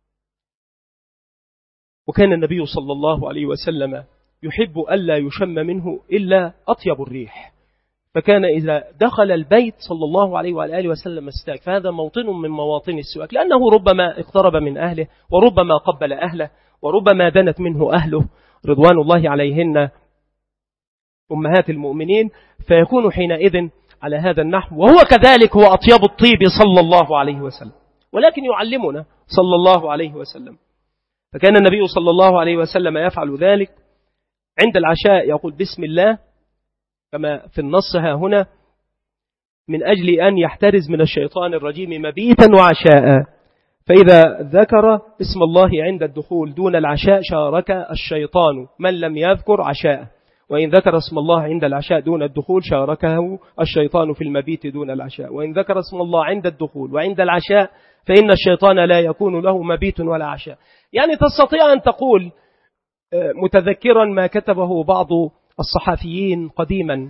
وكان النبي صلى الله عليه وسلم يحب ألا يشم منه إلا أطيب الريح، فكان إذا دخل البيت صلى الله عليه وآله وسلم استاك. فهذا موطن من مواطن السواك، لأنه ربما اقترب من أهله وربما قبل أهله وربما دنت منه أهله رضوان الله عليهن أمهات المؤمنين، فيكون حينئذ على هذا النحو. وهو كذلك هو أطيب الطيب صلى الله عليه وسلم، ولكن يعلمنا صلى الله عليه وسلم. فكان النبي صلى الله عليه وسلم يفعل ذلك عند العشاء، يقول بسم الله كما في النص ها هنا من أجل أن يحترز من الشيطان الرجيم مبيتا وعشاء. فإذا ذكر اسم الله عند الدخول دون العشاء شارك الشيطان من لم يذكر عشاء، وإن ذكر اسم الله عند العشاء دون الدخول شاركه الشيطان في المبيت دون العشاء. وإن ذكر اسم الله عند الدخول وعند العشاء فإن الشيطان لا يكون له مبيت ولا عشاء. يعني تستطيع أن تقول متذكرا ما كتبه بعض الصحفيين قديما،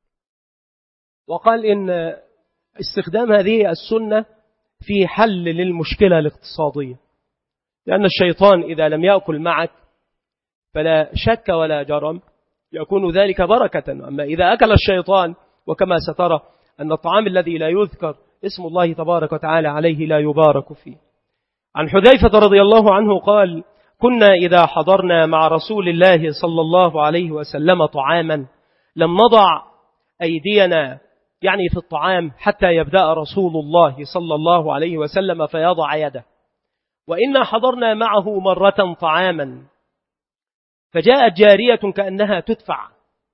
وقال إن استخدام هذه السنة في حل للمشكلة الاقتصادية، لأن الشيطان إذا لم يأكل معك فلا شك ولا جرم يكون ذلك بركة. أما إذا أكل الشيطان، وكما سترى أن الطعام الذي لا يذكر اسم الله تبارك وتعالى عليه لا يبارك فيه. عن حذيفة رضي الله عنه قال كنا إذا حضرنا مع رسول الله صلى الله عليه وسلم طعاما لم نضع أيدينا يعني في الطعام حتى يبدأ رسول الله صلى الله عليه وسلم فيضع يده. وإنا حضرنا معه مرة طعاما فجاءت جارية كأنها تدفع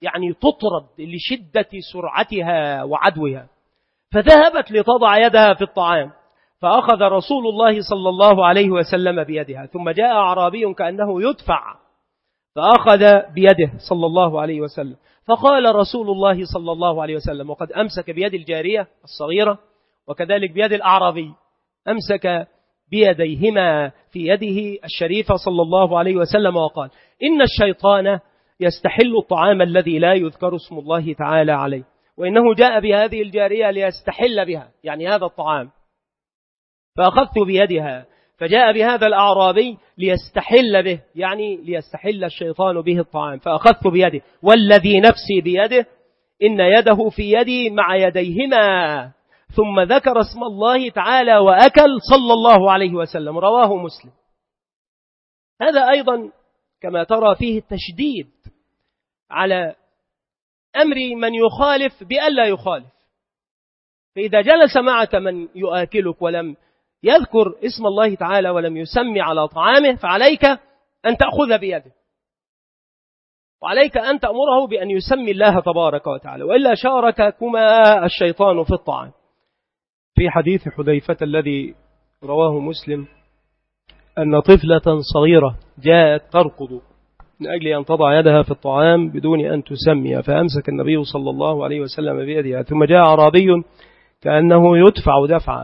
يعني تطرد لشدة سرعتها وعدوها، فذهبت لتضع يدها في الطعام، فأخذ رسول الله صلى الله عليه وسلم بيدها، ثم جاء أعرابي كأنه يدفع فأخذ بيده صلى الله عليه وسلم، فقال رسول الله صلى الله عليه وسلم، وقد أمسك بيد الجارية الصغيرة وكذلك بيد الأعرابي، أمسك بيديهما في يده الشريفة صلى الله عليه وسلم وقال: إن الشيطان يستحل الطعام الذي لا يذكر اسم الله تعالى عليه، وإنه جاء بهذه الجارية ليستحل بها، يعني هذا الطعام، فأخذت بيدها، فجاء بهذا الأعرابي ليستحل به، يعني ليستحل الشيطان به الطعام، فأخذت بيده والذي نفسي بيده إن يده في يدي مع يديهما، ثم ذكر اسم الله تعالى وأكل صلى الله عليه وسلم، رواه مسلم. هذا أيضا كما ترى فيه التشديد على أمر من يخالف بألا يخالف، فإذا جلس معك من يؤكلك ولم يذكر اسم الله تعالى ولم يسمي على طعامه، فعليك أن تأخذ بيده، وعليك أن تأمره بأن يسمي الله تبارك وتعالى، وإلا شارككما الشيطان في الطعام. في حديث حذيفة الذي رواه مسلم أن طفلة صغيرة جاءت تركض من أجل أن تضع يدها في الطعام بدون أن تسمي، فأمسك النبي صلى الله عليه وسلم بيدها، ثم جاء أعرابي كأنه يدفع دفعا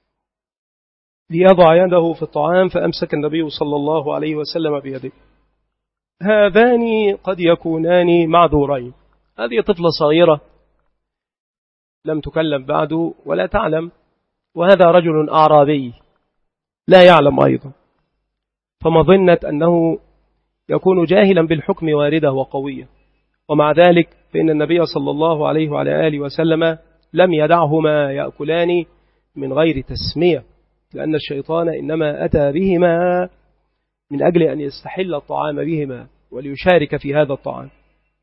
ليضع يده في الطعام، فأمسك النبي صلى الله عليه وسلم بيده. هذان قد يكونان معذورين، هذه طفلة صغيرة لم تكلم بعد ولا تعلم، وهذا رجل أعرابي لا يعلم أيضا، فمظنة أنه يكون جاهلا بالحكم واردة وقوية، ومع ذلك فإن النبي صلى الله عليه وعلى آله وسلم لم يدعهما يأكلان من غير تسمية، لأن الشيطان إنما أتى بهما من أجل أن يستحل الطعام بهما وليشارك في هذا الطعام،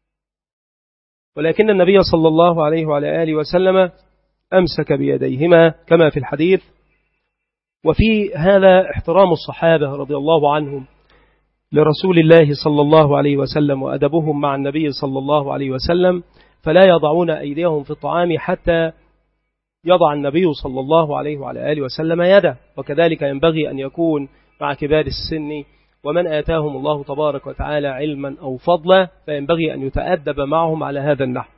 ولكن النبي صلى الله عليه وعلى آله وسلم أمسك بيديهما كما في الحديث. وفي هذا احترام الصحابة رضي الله عنهم لرسول الله صلى الله عليه وسلم وأدبهم مع النبي صلى الله عليه وسلم، فلا يضعون أيديهم في الطعام حتى يضع النبي صلى الله عليه وعلى آله وسلم يده، وكذلك ينبغي أن يكون مع كبار السن ومن آتاهم الله تبارك وتعالى علما أو فضلا، فينبغي أن يتأدب معهم على هذا النحو.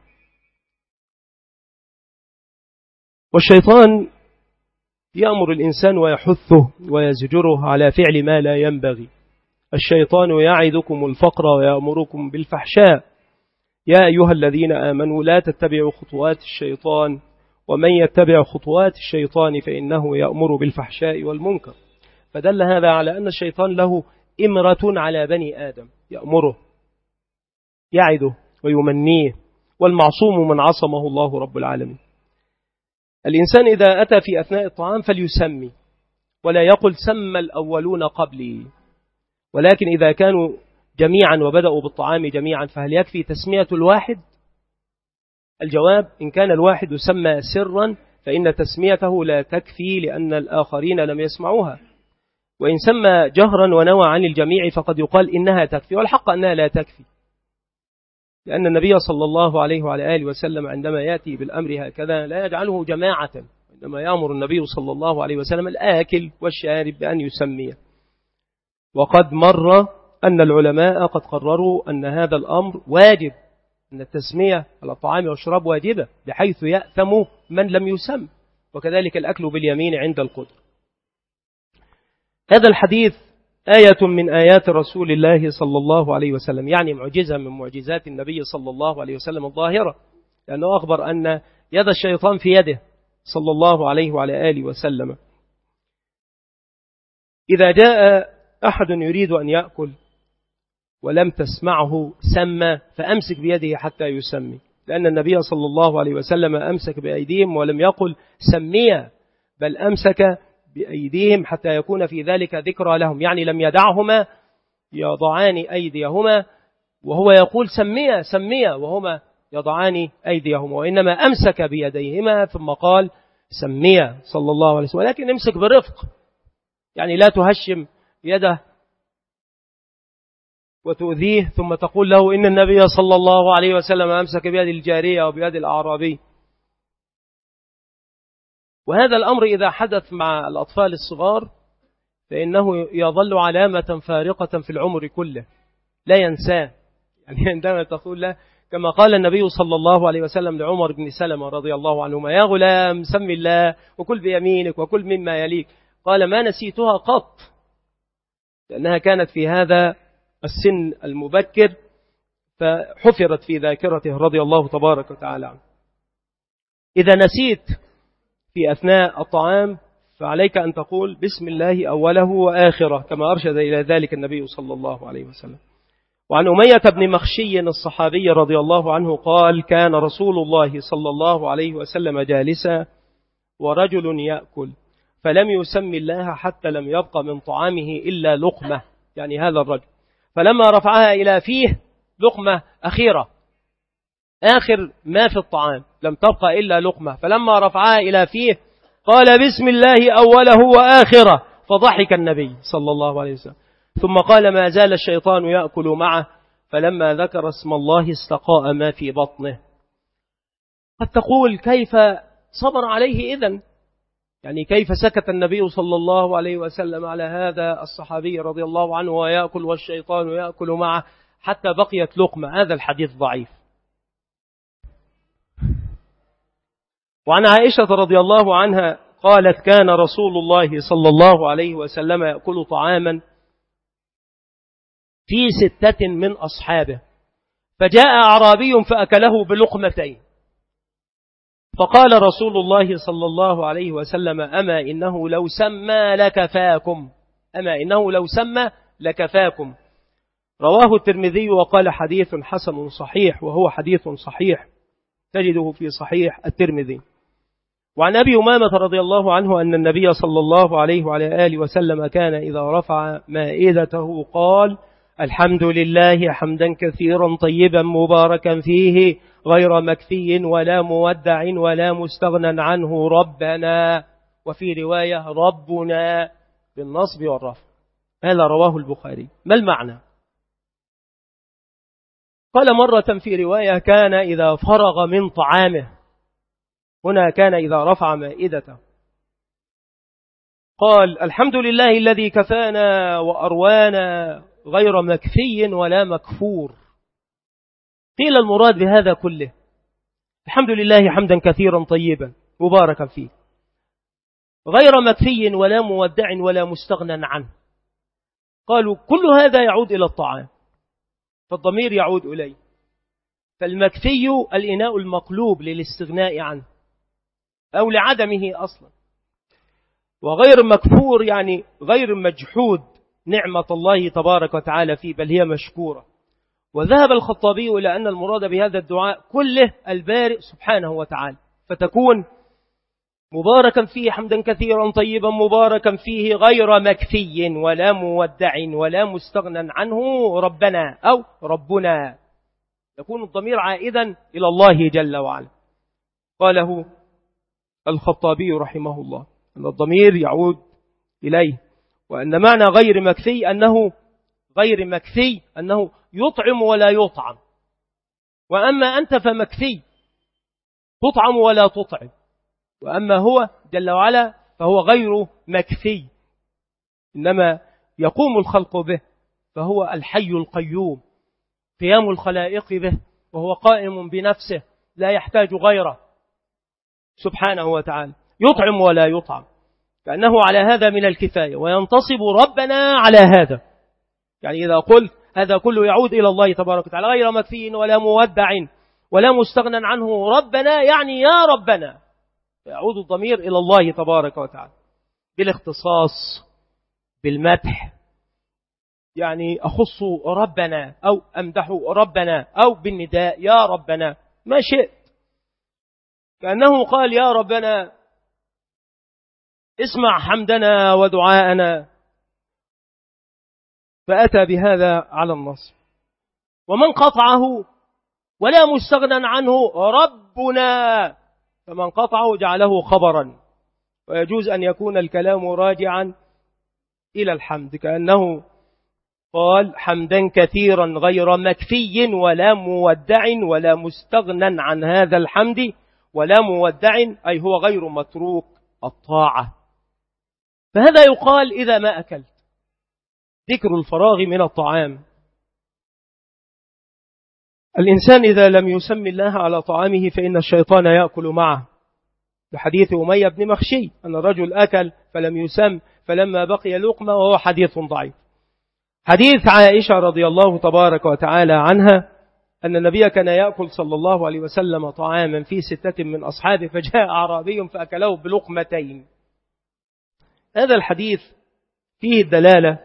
والشيطان يأمر الإنسان ويحثه ويزجره على فعل ما لا ينبغي. الشيطان يعدكم الفقر ويأمركم بالفحشاء، يا أيها الذين آمنوا لا تتبعوا خطوات الشيطان ومن يتبع خطوات الشيطان فإنه يأمر بالفحشاء والمنكر. فدل هذا على أن الشيطان له إمرة على بني آدم، يأمره يعده ويمنيه، والمعصوم من عصمه الله رب العالمين. الإنسان إذا أتى في أثناء الطعام فليسمي، ولا يقل سمى الأولون قبلي، ولكن إذا كانوا جميعا وبدأوا بالطعام جميعا فهل يكفي تسمية الواحد؟ الجواب: إن كان الواحد سمى سرا فإن تسميته لا تكفي، لأن الآخرين لم يسمعوها، وإن سمى جهرا ونوى عن الجميع فقد يقال إنها تكفي، والحق أنها لا تكفي، لأن النبي صلى الله عليه وعلى آله وسلم عندما يأتي بالأمر هكذا لا يجعله جماعة، إنما يأمر النبي صلى الله عليه وسلم الآكل والشارب بأن يسميه. وقد مر أن العلماء قد قرروا أن هذا الأمر واجب، أن التسمية على الطعام والشراب واجبة، بحيث يأثم من لم يسم، وكذلك الأكل باليمين عند القدر. هذا الحديث آية من آيات رسول الله صلى الله عليه وسلم، يعني معجزة من معجزات النبي صلى الله عليه وسلم الظاهرة، لأنه أخبر أن يد الشيطان في يده صلى الله عليه وعلى آله وسلم. إذا جاء أحد يريد أن يأكل ولم تسمعه سمى فأمسك بيده حتى يسمي، لأن النبي صلى الله عليه وسلم أمسك بأيديهم ولم يقل سميا، بل أمسك بأيديهم حتى يكون في ذلك ذكرى لهم، يعني لم يدعهما يضعان أيديهما وهو يقول سميا سميا وهما يضعان أيديهما، وإنما أمسك بيديهما ثم قال سميا صلى الله عليه وسلم، ولكن امسك برفق، يعني لا تهشم يده وتؤذيه ثم تقول له إن النبي صلى الله عليه وسلم أمسك بيد الجارية وبيد الأعرابي. وهذا الأمر إذا حدث مع الأطفال الصغار فإنه يظل علامة فارقة في العمر كله لا ينساه. يعني عندما تقول له كما قال النبي صلى الله عليه وسلم لعمر بن سلمة رضي الله عنهما: يا غلام سم الله وكل بيمينك وكل مما يليك، قال: ما نسيتها قط، لأنها كانت في هذا السن المبكر فحفرت في ذاكرته رضي الله تبارك وتعالى عنه. إذا نسيت في أثناء الطعام فعليك أن تقول بسم الله أوله وآخره كما أرشد إلى ذلك النبي صلى الله عليه وسلم. وعن أمية بن مخشي الصحابي رضي الله عنه قال: كان رسول الله صلى الله عليه وسلم جالسا ورجل يأكل فلم يسم الله حتى لم يبق من طعامه إلا لقمة، يعني هذا الرجل، فلما رفعها إلى فيه لقمة أخيرة آخر ما في الطعام لم تبقى إلا لقمة، فلما رفعها إلى فيه قال بسم الله أوله وآخره، فضحك النبي صلى الله عليه وسلم، ثم قال: ما زال الشيطان يأكل معه، فلما ذكر اسم الله استقاء ما في بطنه. قد تقول كيف صبر عليه إذن؟ يعني كيف سكت النبي صلى الله عليه وسلم على هذا الصحابي رضي الله عنه ويأكل والشيطان يأكل معه حتى بقيت لقمة؟ هذا الحديث ضعيف. وعن عائشة رضي الله عنها قالت: كان رسول الله صلى الله عليه وسلم يأكل طعاما في 6 من أصحابه، فجاء أعرابي فأكله بلقمتين، فقال رسول الله صلى الله عليه وسلم: أما إنه لو سمى لكفاكم، أما إنه لو سمى لكفاكم. رواه الترمذي وقال حديث حسن صحيح، وهو حديث صحيح تجده في صحيح الترمذي. وعن أبي أمامة رضي الله عنه أن النبي صلى الله عليه وعلى آله وسلم كان إذا رفع مائدته قال: الحمد لله حمدا كثيرا طيبا مباركا فيه غير مكفي ولا مودع ولا مستغنى عنه ربنا، وفي رواية ربنا بالنصب والرفع. هذا رواه البخاري. ما المعنى؟ قال مرة في رواية: كان إذا فرغ من طعامه، هنا كان إذا رفع مائدته قال: الحمد لله الذي كفانا وأروانا غير مكفي ولا مكفور. قيل المراد بهذا كله الحمد لله حمدا كثيرا طيبا مباركا فيه غير مكفي ولا مودع ولا مستغنى عنه. قالوا كل هذا يعود إلى الطعام، فالضمير يعود إليه، فالمكفي الإناء المقلوب للاستغناء عنه أو لعدمه أصلا، وغير مكفور يعني غير مجحود نعمة الله تبارك وتعالى فيه، بل هي مشكورة. وذهب الخطابي إلى أن المراد بهذا الدعاء كله البارئ سبحانه وتعالى، فتكون مباركا فيه حمدا كثيرا طيبا مباركا فيه غير مكفي ولا مودع ولا مستغنى عنه ربنا أو ربنا، يكون الضمير عائدا إلى الله جل وعلا. قاله الخطابي رحمه الله أن الضمير يعود إليه، وأن معنى غير مكفي أنه يطعم ولا يطعم، وأما أنت فمكفي تطعم ولا تطعم، وأما هو جل وعلا فهو غير مكفي، إنما يقوم الخلق به، فهو الحي القيوم قيام الخلائق به، وهو قائم بنفسه لا يحتاج غيره سبحانه وتعالى، يطعم ولا يطعم، كأنه على هذا من الكفاية، وينتصب ربنا على هذا. يعني إذا قلت هذا كله يعود إلى الله تبارك وتعالى غير مكفي ولا مودع ولا مستغنى عنه ربنا، يعني يا ربنا، يعود الضمير إلى الله تبارك وتعالى بالاختصاص بالمدح، يعني أخص ربنا أو أمدح ربنا أو بالنداء يا ربنا ما شئت، كأنه قال يا ربنا اسمع حمدنا ودعاءنا، فأتى بهذا على النص. ومن قطعه ولا مستغنى عنه ربنا، فمن قطعه جعله خبرا، ويجوز أن يكون الكلام راجعا إلى الحمد، كأنه قال حمدا كثيرا غير مكفي ولا مودع ولا مستغنى عن هذا الحمد ولا مودع، أي هو غير متروك الطاعة. فهذا يقال إذا ما أكلت، ذكر الفراغ من الطعام. الإنسان إذا لم يسمي الله على طعامه فإن الشيطان يأكل معه، بحديث أمية بن مخشي أن الرجل أكل فلم يسم فلما بقي لقمة، وهو حديث ضعيف. حديث عائشة رضي الله تبارك وتعالى عنها أن النبي كان يأكل صلى الله عليه وسلم طعاما في 6 من أصحابه، فجاء أعرابي فأكله بلقمتين. هذا الحديث فيه الدلالة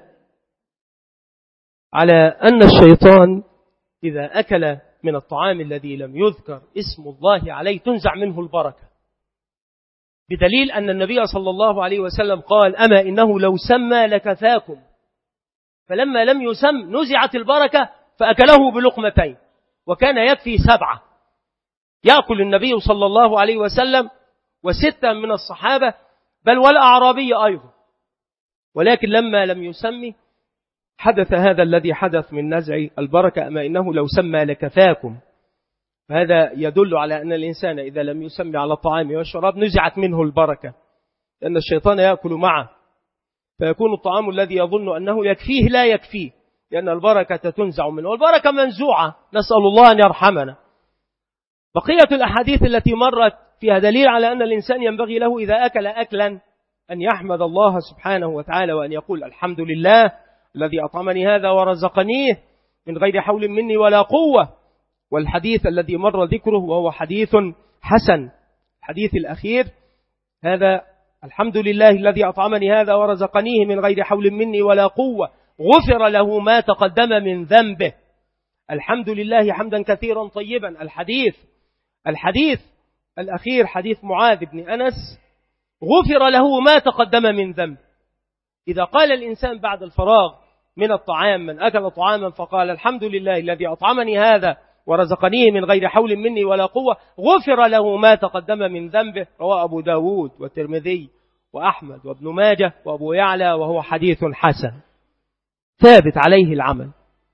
على أن الشيطان إذا أكل من الطعام الذي لم يذكر اسم الله عليه تنزع منه البركة، بدليل أن النبي صلى الله عليه وسلم قال أما إنه لو سمى لكفاكم، فلما لم يسم نزعت البركة فأكله بلقمتين، وكان يكفي 7. يأكل النبي صلى الله عليه وسلم و6 من الصحابة بل والأعرابي أيضا، ولكن لما لم يسمي حدث هذا الذي حدث من نزع البركة، أما إنه لو سمى لكفاكم. هذا يدل على أن الإنسان إذا لم يسمي على الطعام والشراب نزعت منه البركة، لأن الشيطان يأكل معه، فيكون الطعام الذي يظن أنه يكفيه لا يكفيه، لأن البركة تنزع منه، والبركة منزوعة، نسأل الله أن يرحمنا. بقية الأحاديث التي مرت فيها دليل على أن الإنسان ينبغي له إذا أكل أكلا أن يحمد الله سبحانه وتعالى، وأن يقول الحمد لله الذي أطعمني هذا ورزقنيه من غير حول مني ولا قوة. والحديث الذي مر ذكره وهو حديث حسن، الحديث الأخير هذا الحمد لله الذي أطعمني هذا ورزقنيه من غير حول مني ولا قوة غفر له ما تقدم من ذنبه. الحمد لله حمدا كثيرا طيبا. الحديث الأخير حديث معاذ بن أنس غفر له ما تقدم من ذنب. إذا قال الإنسان بعد الفراغ من الطعام، من أكل طعاما فقال الحمد لله الذي أطعمني هذا ورزقنيه من غير حول مني ولا قوة غفر له ما تقدم من ذنبه، رواه أبو داود والترمذي وأحمد وابن ماجه وأبو يعلى، وهو حديث حسن ثابت عليه العمل.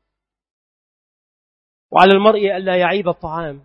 وعلى المرء ألا يعيب الطعام،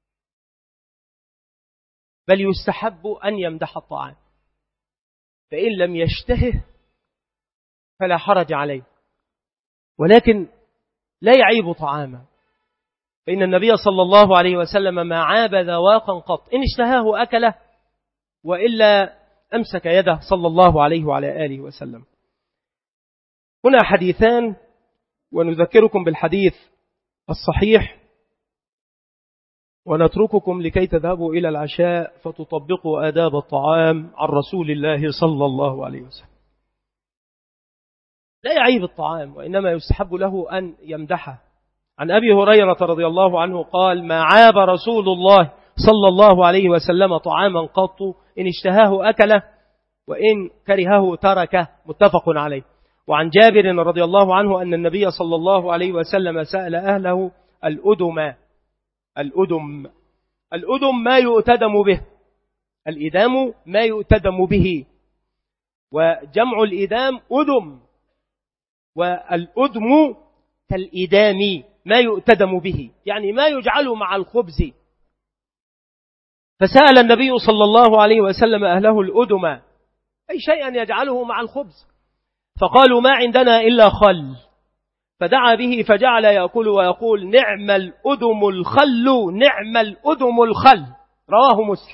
بل يستحب أن يمدح الطعام، فإن لم يشتهه فلا حرج عليه، ولكن لا يعيب طعاما، فإن النبي صلى الله عليه وسلم ما عاب ذواقا قط، إن اشتهاه أكله وإلا أمسك يده صلى الله عليه وعلى آله وسلم. هنا حديثان، ونذكركم بالحديث الصحيح ونترككم لكي تذهبوا إلى العشاء فتطبقوا آداب الطعام عن رسول الله صلى الله عليه وسلم. لا يعيب الطعام، وإنما يستحب له أن يمدحه. عن أبي هريرة رضي الله عنه قال ما عاب رسول الله صلى الله عليه وسلم طعاما قط، إن اشتهاه أكله وإن كرهه تركه، متفق عليه. وعن جابر رضي الله عنه أن النبي صلى الله عليه وسلم سأل أهله الأدم ما يؤتدم به، الإدام ما يؤتدم به، وجمع الإدام أدم، والأدم كالإدام ما يؤتدم به، يعني ما يجعل مع الخبز. فسأل النبي صلى الله عليه وسلم أهله الأدم، أي شيئا يجعله مع الخبز، فقالوا ما عندنا إلا خل، فدعا به فجعل يأكل ويقول نعم الأدم الخل، نعم الأدم الخل، رواه مسلم.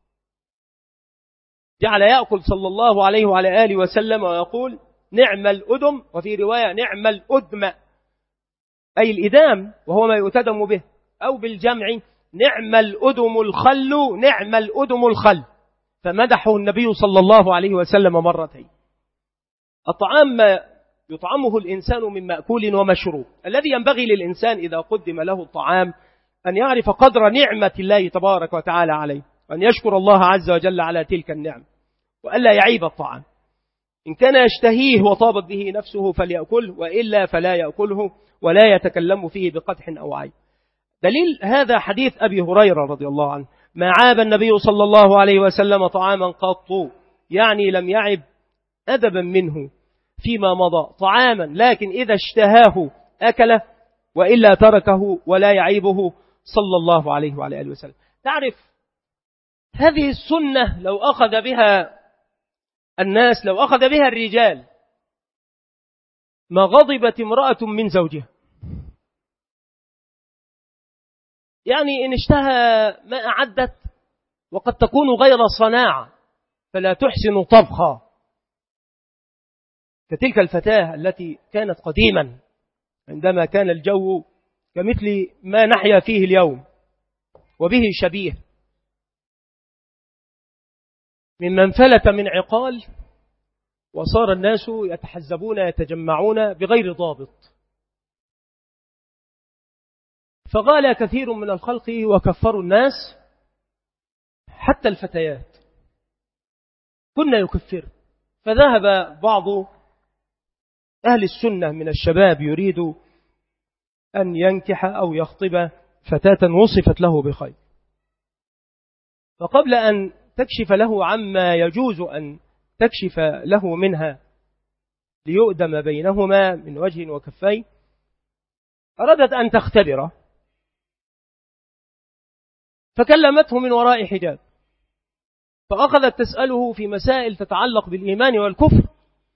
جعل يأكل صلى الله عليه وعلى آله وسلم ويقول نعم الأدم، وفي رواية نعم الأدم، أي الإدام وهو ما يؤتدم به، أو بالجمع نعم الأدم الخل، نعم الأدم الخل، فمدحه النبي صلى الله عليه وسلم مرتين. الطعام ما يطعمه الإنسان من مأكول ومشروب. الذي ينبغي للإنسان إذا قدم له الطعام أن يعرف قدر نعمة الله تبارك وتعالى عليه، وأن يشكر الله عز وجل على تلك النعمة، وألا يعيب الطعام. إن كان يشتهيه وطابت به نفسه فليأكله، وإلا فلا يأكله ولا يتكلم فيه بقدح أو عيب. دليل هذا حديث أبي هريرة رضي الله عنه ما عاب النبي صلى الله عليه وسلم طعاما قط، يعني لم يعب أدبا منه، فيما مضى طعاما لكن إذا اشتهاه أكله وإلا تركه ولا يعيبه صلى الله عليه وعلى آله وسلم. تعرف هذه السنة لو أخذ بها الناس، لو أخذ بها الرجال، ما غضبت امرأة من زوجها. يعني إن اشتهى ما أعدت وقد تكون غير صناعة فلا تحسن طبخا، كتلك الفتاة التي كانت قديما عندما كان الجو كمثل ما نحيا فيه اليوم وبه شبيه، ممن فلت من عقال وصار الناس يتحزبون يتجمعون بغير ضابط، فغال كثير من الخلق وكفروا الناس حتى الفتيات كنا يكفر. فذهب بعض أهل السنة من الشباب يريد أن ينكح أو يخطب فتاة وصفت له بخير، فقبل أن تكشف له عما يجوز أن تكشف له منها ليؤدم بينهما من وجه وكفين، أرادت أن تختبره فكلمته من وراء حجاب، فأخذت تسأله في مسائل تتعلق بالإيمان والكفر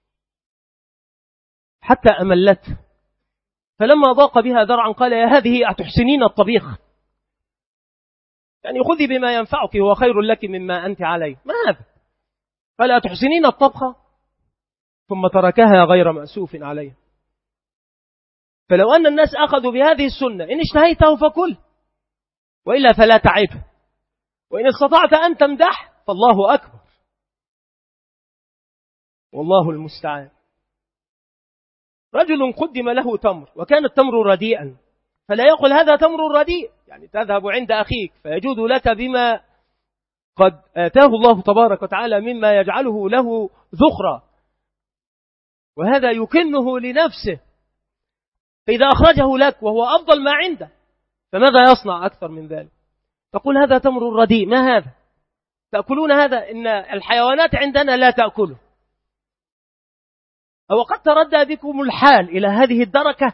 حتى أملته، فلما ضاق بها ذرعا قال: يا هذه أتحسنين الطبيخ؟ يعني خذي بما ينفعك هو خير لك مما أنت عليه، ما هذا؟ قال: أتحسنين الطبخ؟ ثم تركها غير مأسوف عليه. فلو أن الناس أخذوا بهذه السنة: إن اشتهيته فكل وإلا فلا تعب، وإن استطعت أن تمدح فالله أكبر والله المستعان. رجل قدم له تمر وكان التمر رديئا، فلا يقول هذا تمر رديء، يعني تذهب عند أخيك فيجود لك بما قد آتاه الله تبارك وتعالى مما يجعله له ذخرا، وهذا يكنه لنفسه، فإذا أخرجه لك وهو أفضل ما عنده فماذا يصنع أكثر من ذلك؟ تقول هذا تمر رديء، ما هذا؟ تأكلون هذا؟ إن الحيوانات عندنا لا تأكله. أو قد تردى بكم الحال إلى هذه الدركة،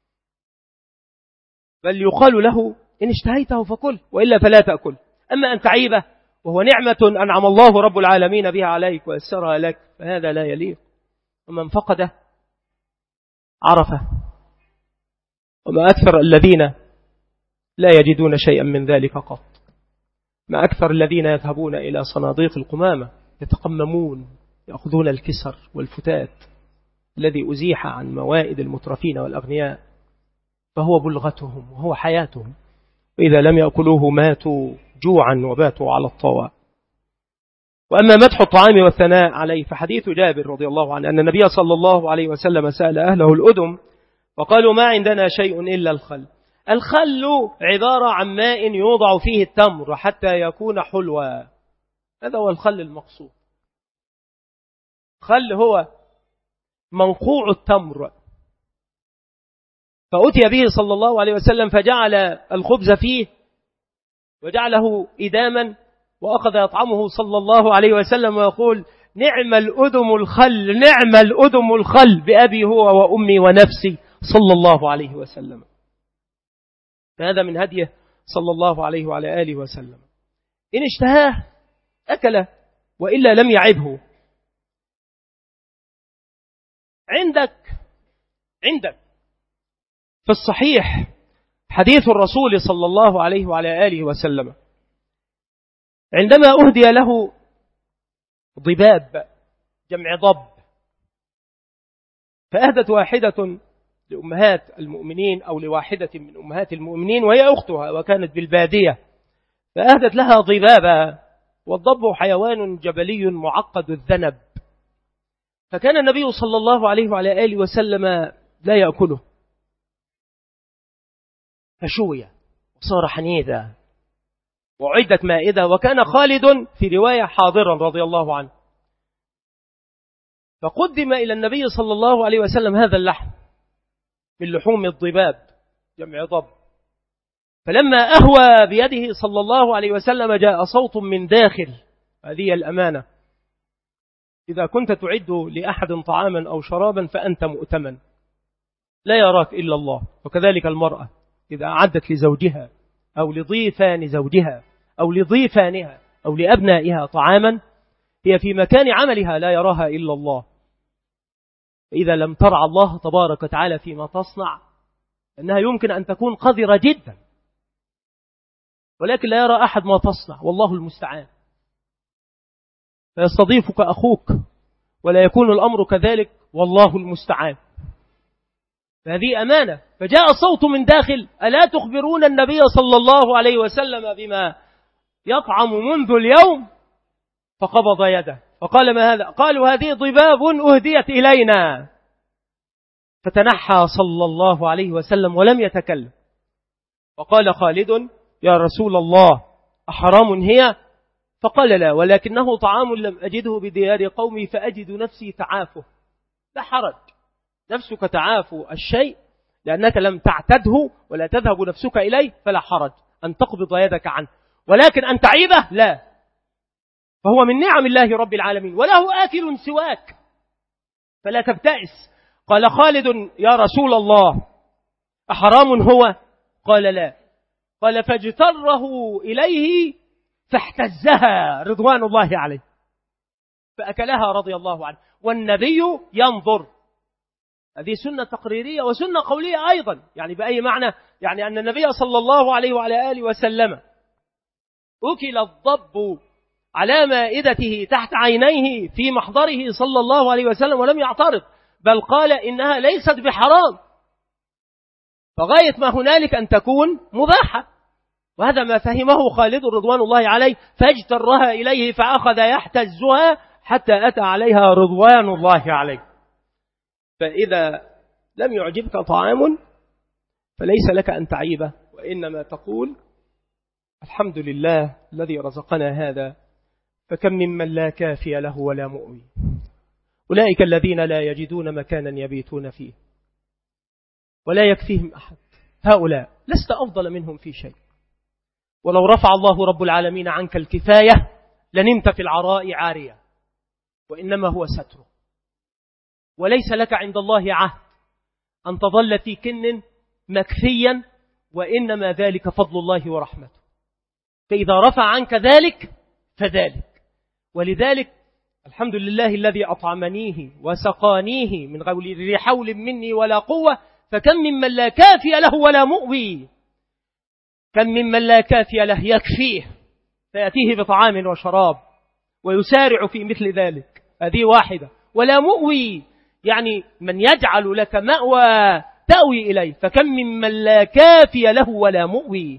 بل يقال له: إن اشتهيته فكل وإلا فلا تأكل. أما أن تعيبه وهو نعمة أنعم الله رب العالمين بها عليك ويسرها لك فهذا لا يليق. ومن فقده عرفه، وما أكثر الذين لا يجدون شيئا من ذلك قط. ما أكثر الذين يذهبون إلى صناديق القمامة يتقممون، يأخذون الكسر والفتات الذي أزيح عن موائد المترفين والأغنياء، فهو بلغتهم وهو حياتهم، وإذا لم يأكلوه ماتوا جوعا وباتوا على الطواء. وأما مدح الطعام والثناء عليه فحديث جابر رضي الله عنه أن النبي صلى الله عليه وسلم سأل أهله الأدم وقالوا: ما عندنا شيء إلا الخل. الخل عبارة عن ماء يوضع فيه التمر حتى يكون حلوا، هذا هو الخل المقصود. خل هو منقوع التمر، فأتي به صلى الله عليه وسلم فجعل الخبز فيه وجعله إداما وأخذ يطعمه صلى الله عليه وسلم ويقول: نعم الأدم الخل، نعم الأدم الخل بأبي هو وأمي ونفسي صلى الله عليه وسلم. فهذا من هديه صلى الله عليه وعلى آله وسلم. إن اشتهاه أكله وإلا لم يعبه. عندك في الصحيح حديث الرسول صلى الله عليه وعلى آله وسلم عندما أهدي له ضباب جمع ضب، فأهدت واحدة لأمهات المؤمنين أو لواحدة من أمهات المؤمنين وهي أختها وكانت بالبادية، فأهدت لها ضبابا، والضب حيوان جبلي معقد الذنب، فكان النبي صلى الله عليه وعلى آله وسلم لا يأكله، فشوي وصار حنيذا وعدت مائدة، وكان خالد في رواية حاضرا رضي الله عنه، فقدم إلى النبي صلى الله عليه وسلم هذا اللحم من لحوم الضباب جمع ضب، فلما أهوى بيده صلى الله عليه وسلم جاء صوت من داخل، هذه الأمانة، إذا كنت تعد لأحد طعاما أو شرابا فأنت مؤتمن، لا يراك إلا الله. وكذلك المرأة إذا أعدت لزوجها أو لضيفان زوجها أو لضيفانها أو لأبنائها طعاما، هي في مكان عملها لا يراها إلا الله. إذا لم ترعى الله تبارك وتعالى فيما تصنع أنها يمكن أن تكون قذرة جدا، ولكن لا يرى أحد ما تصنع، والله المستعان. فيستضيفك أخوك ولا يكون الأمر كذلك، والله المستعان. فهذه أمانة. فجاء صوت من داخل: ألا تخبرون النبي صلى الله عليه وسلم بما يطعم منذ اليوم؟ فقبض يده فقال: ما هذا؟ قالوا: هذه ضباب أهديت إلينا. فتنحى صلى الله عليه وسلم ولم يتكلم. وقال خالد: يا رسول الله أحرام هي؟ فقال: لا، ولكنه طعام لم أجده بديار قومي فأجد نفسي تعافه. لا حرج، نفسك تعافو الشيء لأنك لم تعتده ولا تذهب نفسك إليه، فلا حرج أن تقبض يدك عنه. ولكن أن تعيبه لا، فهو من نعم الله رب العالمين، وله آكل سواك فلا تبتئس. قال خالد: يا رسول الله أحرام هو؟ قال: لا. قال: فاجتره إليه فاحتزها رضوان الله عليه فأكلها رضي الله عنه. والنبي ينظر. هذه سنة تقريرية وسنة قولية أيضا. يعني بأي معنى؟ يعني أن النبي صلى الله عليه وعلى آله وسلم أكل الضب على مائدته تحت عينيه في محضره صلى الله عليه وسلم ولم يعترض، بل قال إنها ليست بحرام، فغاية ما هنالك أن تكون مباحة. وهذا ما فهمه خالد رضوان الله عليه، فاجترها إليه فأخذ يحتزها حتى أتى عليها رضوان الله عليه. فإذا لم يعجبك طعام فليس لك أن تعيبه، وإنما تقول: الحمد لله الذي رزقنا هذا، فكم ممن لا كافي له ولا مؤوي. أولئك الذين لا يجدون مكانا يبيتون فيه ولا يكفيهم أحد. هؤلاء لست أفضل منهم في شيء. ولو رفع الله رب العالمين عنك الكفاية لنمت في العراء عارية، وإنما هو ستره. وليس لك عند الله عهد أن تظل في كن مكفيا، وإنما ذلك فضل الله ورحمته. فإذا رفع عنك ذلك فذلك. ولذلك الحمد لله الذي أطعمنيه وسقانيه من غير حول مني ولا قوة، فكم ممن لا كافي له ولا مؤوي. كم ممن لا كافي له يكفيه فيأتيه بطعام وشراب ويسارع في مثل ذلك، هذه واحدة. ولا مؤوي يعني من يجعل لك مأوى تأوي إليه، فكم ممن لا كافي له ولا مؤوي.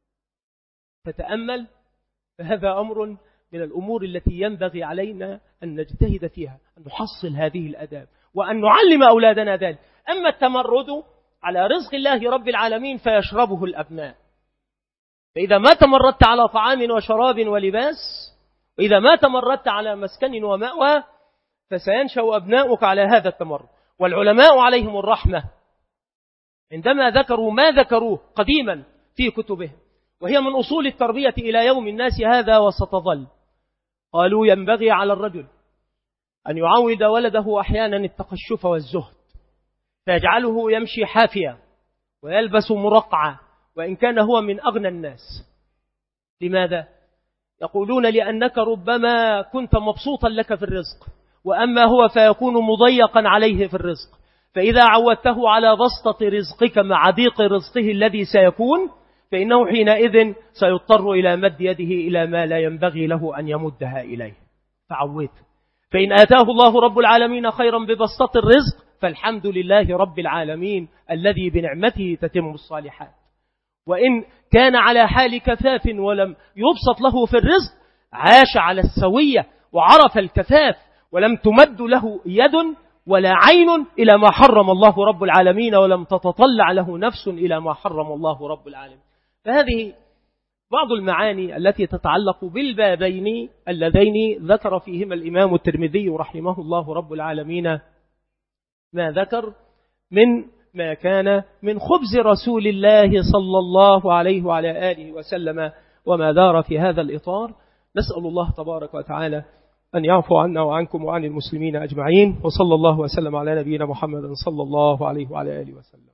فتأمل، فهذا أمر من الأمور التي ينبغي علينا أن نجتهد فيها، أن نحصل هذه الأداب وأن نعلم أولادنا ذلك. أما التمرد على رزق الله رب العالمين فيشربه الأبناء. فإذا ما تمردت على طعام وشراب ولباس، وإذا ما تمردت على مسكن ومأوى، فسينشأ أبناؤك على هذا التمرد. والعلماء عليهم الرحمة عندما ذكروا ما ذكروه قديما في كتبهم، وهي من أصول التربية إلى يوم الناس هذا وستظل، قالوا: ينبغي على الرجل أن يعود ولده أحيانا التقشف والزهد، فيجعله يمشي حافيا ويلبس مرقعا وإن كان هو من أغنى الناس. لماذا؟ يقولون: لأنك ربما كنت مبسوطا لك في الرزق، وأما هو فيكون مضيقا عليه في الرزق. فإذا عودته على بسطة رزقك مع ضيق رزقه الذي سيكون، فإنه حينئذ سيضطر إلى مد يده إلى ما لا ينبغي له أن يمدها إليه. فعوده. فإن آتاه الله رب العالمين خيرا ببسطة الرزق فالحمد لله رب العالمين الذي بنعمته تتم الصالحات. وإن كان على حال كفاف ولم يبسط له في الرزق، عاش على السوية وعرف الكفاف، ولم تمد له يد ولا عين إلى ما حرم الله رب العالمين، ولم تتطلع له نفس إلى ما حرم الله رب العالمين. فهذه بعض المعاني التي تتعلق بالبابين اللذين ذكر فيهما الإمام الترمذي رحمه الله رب العالمين ما ذكر من ما كان من خبز رسول الله صلى الله عليه وعلى آله وسلم وما دار في هذا الإطار. نسأل الله تبارك وتعالى أن يعفو عنا وعنكم وعن المسلمين أجمعين، وصلى الله وسلم على نبينا محمد صلى الله عليه وعلى آله وسلم.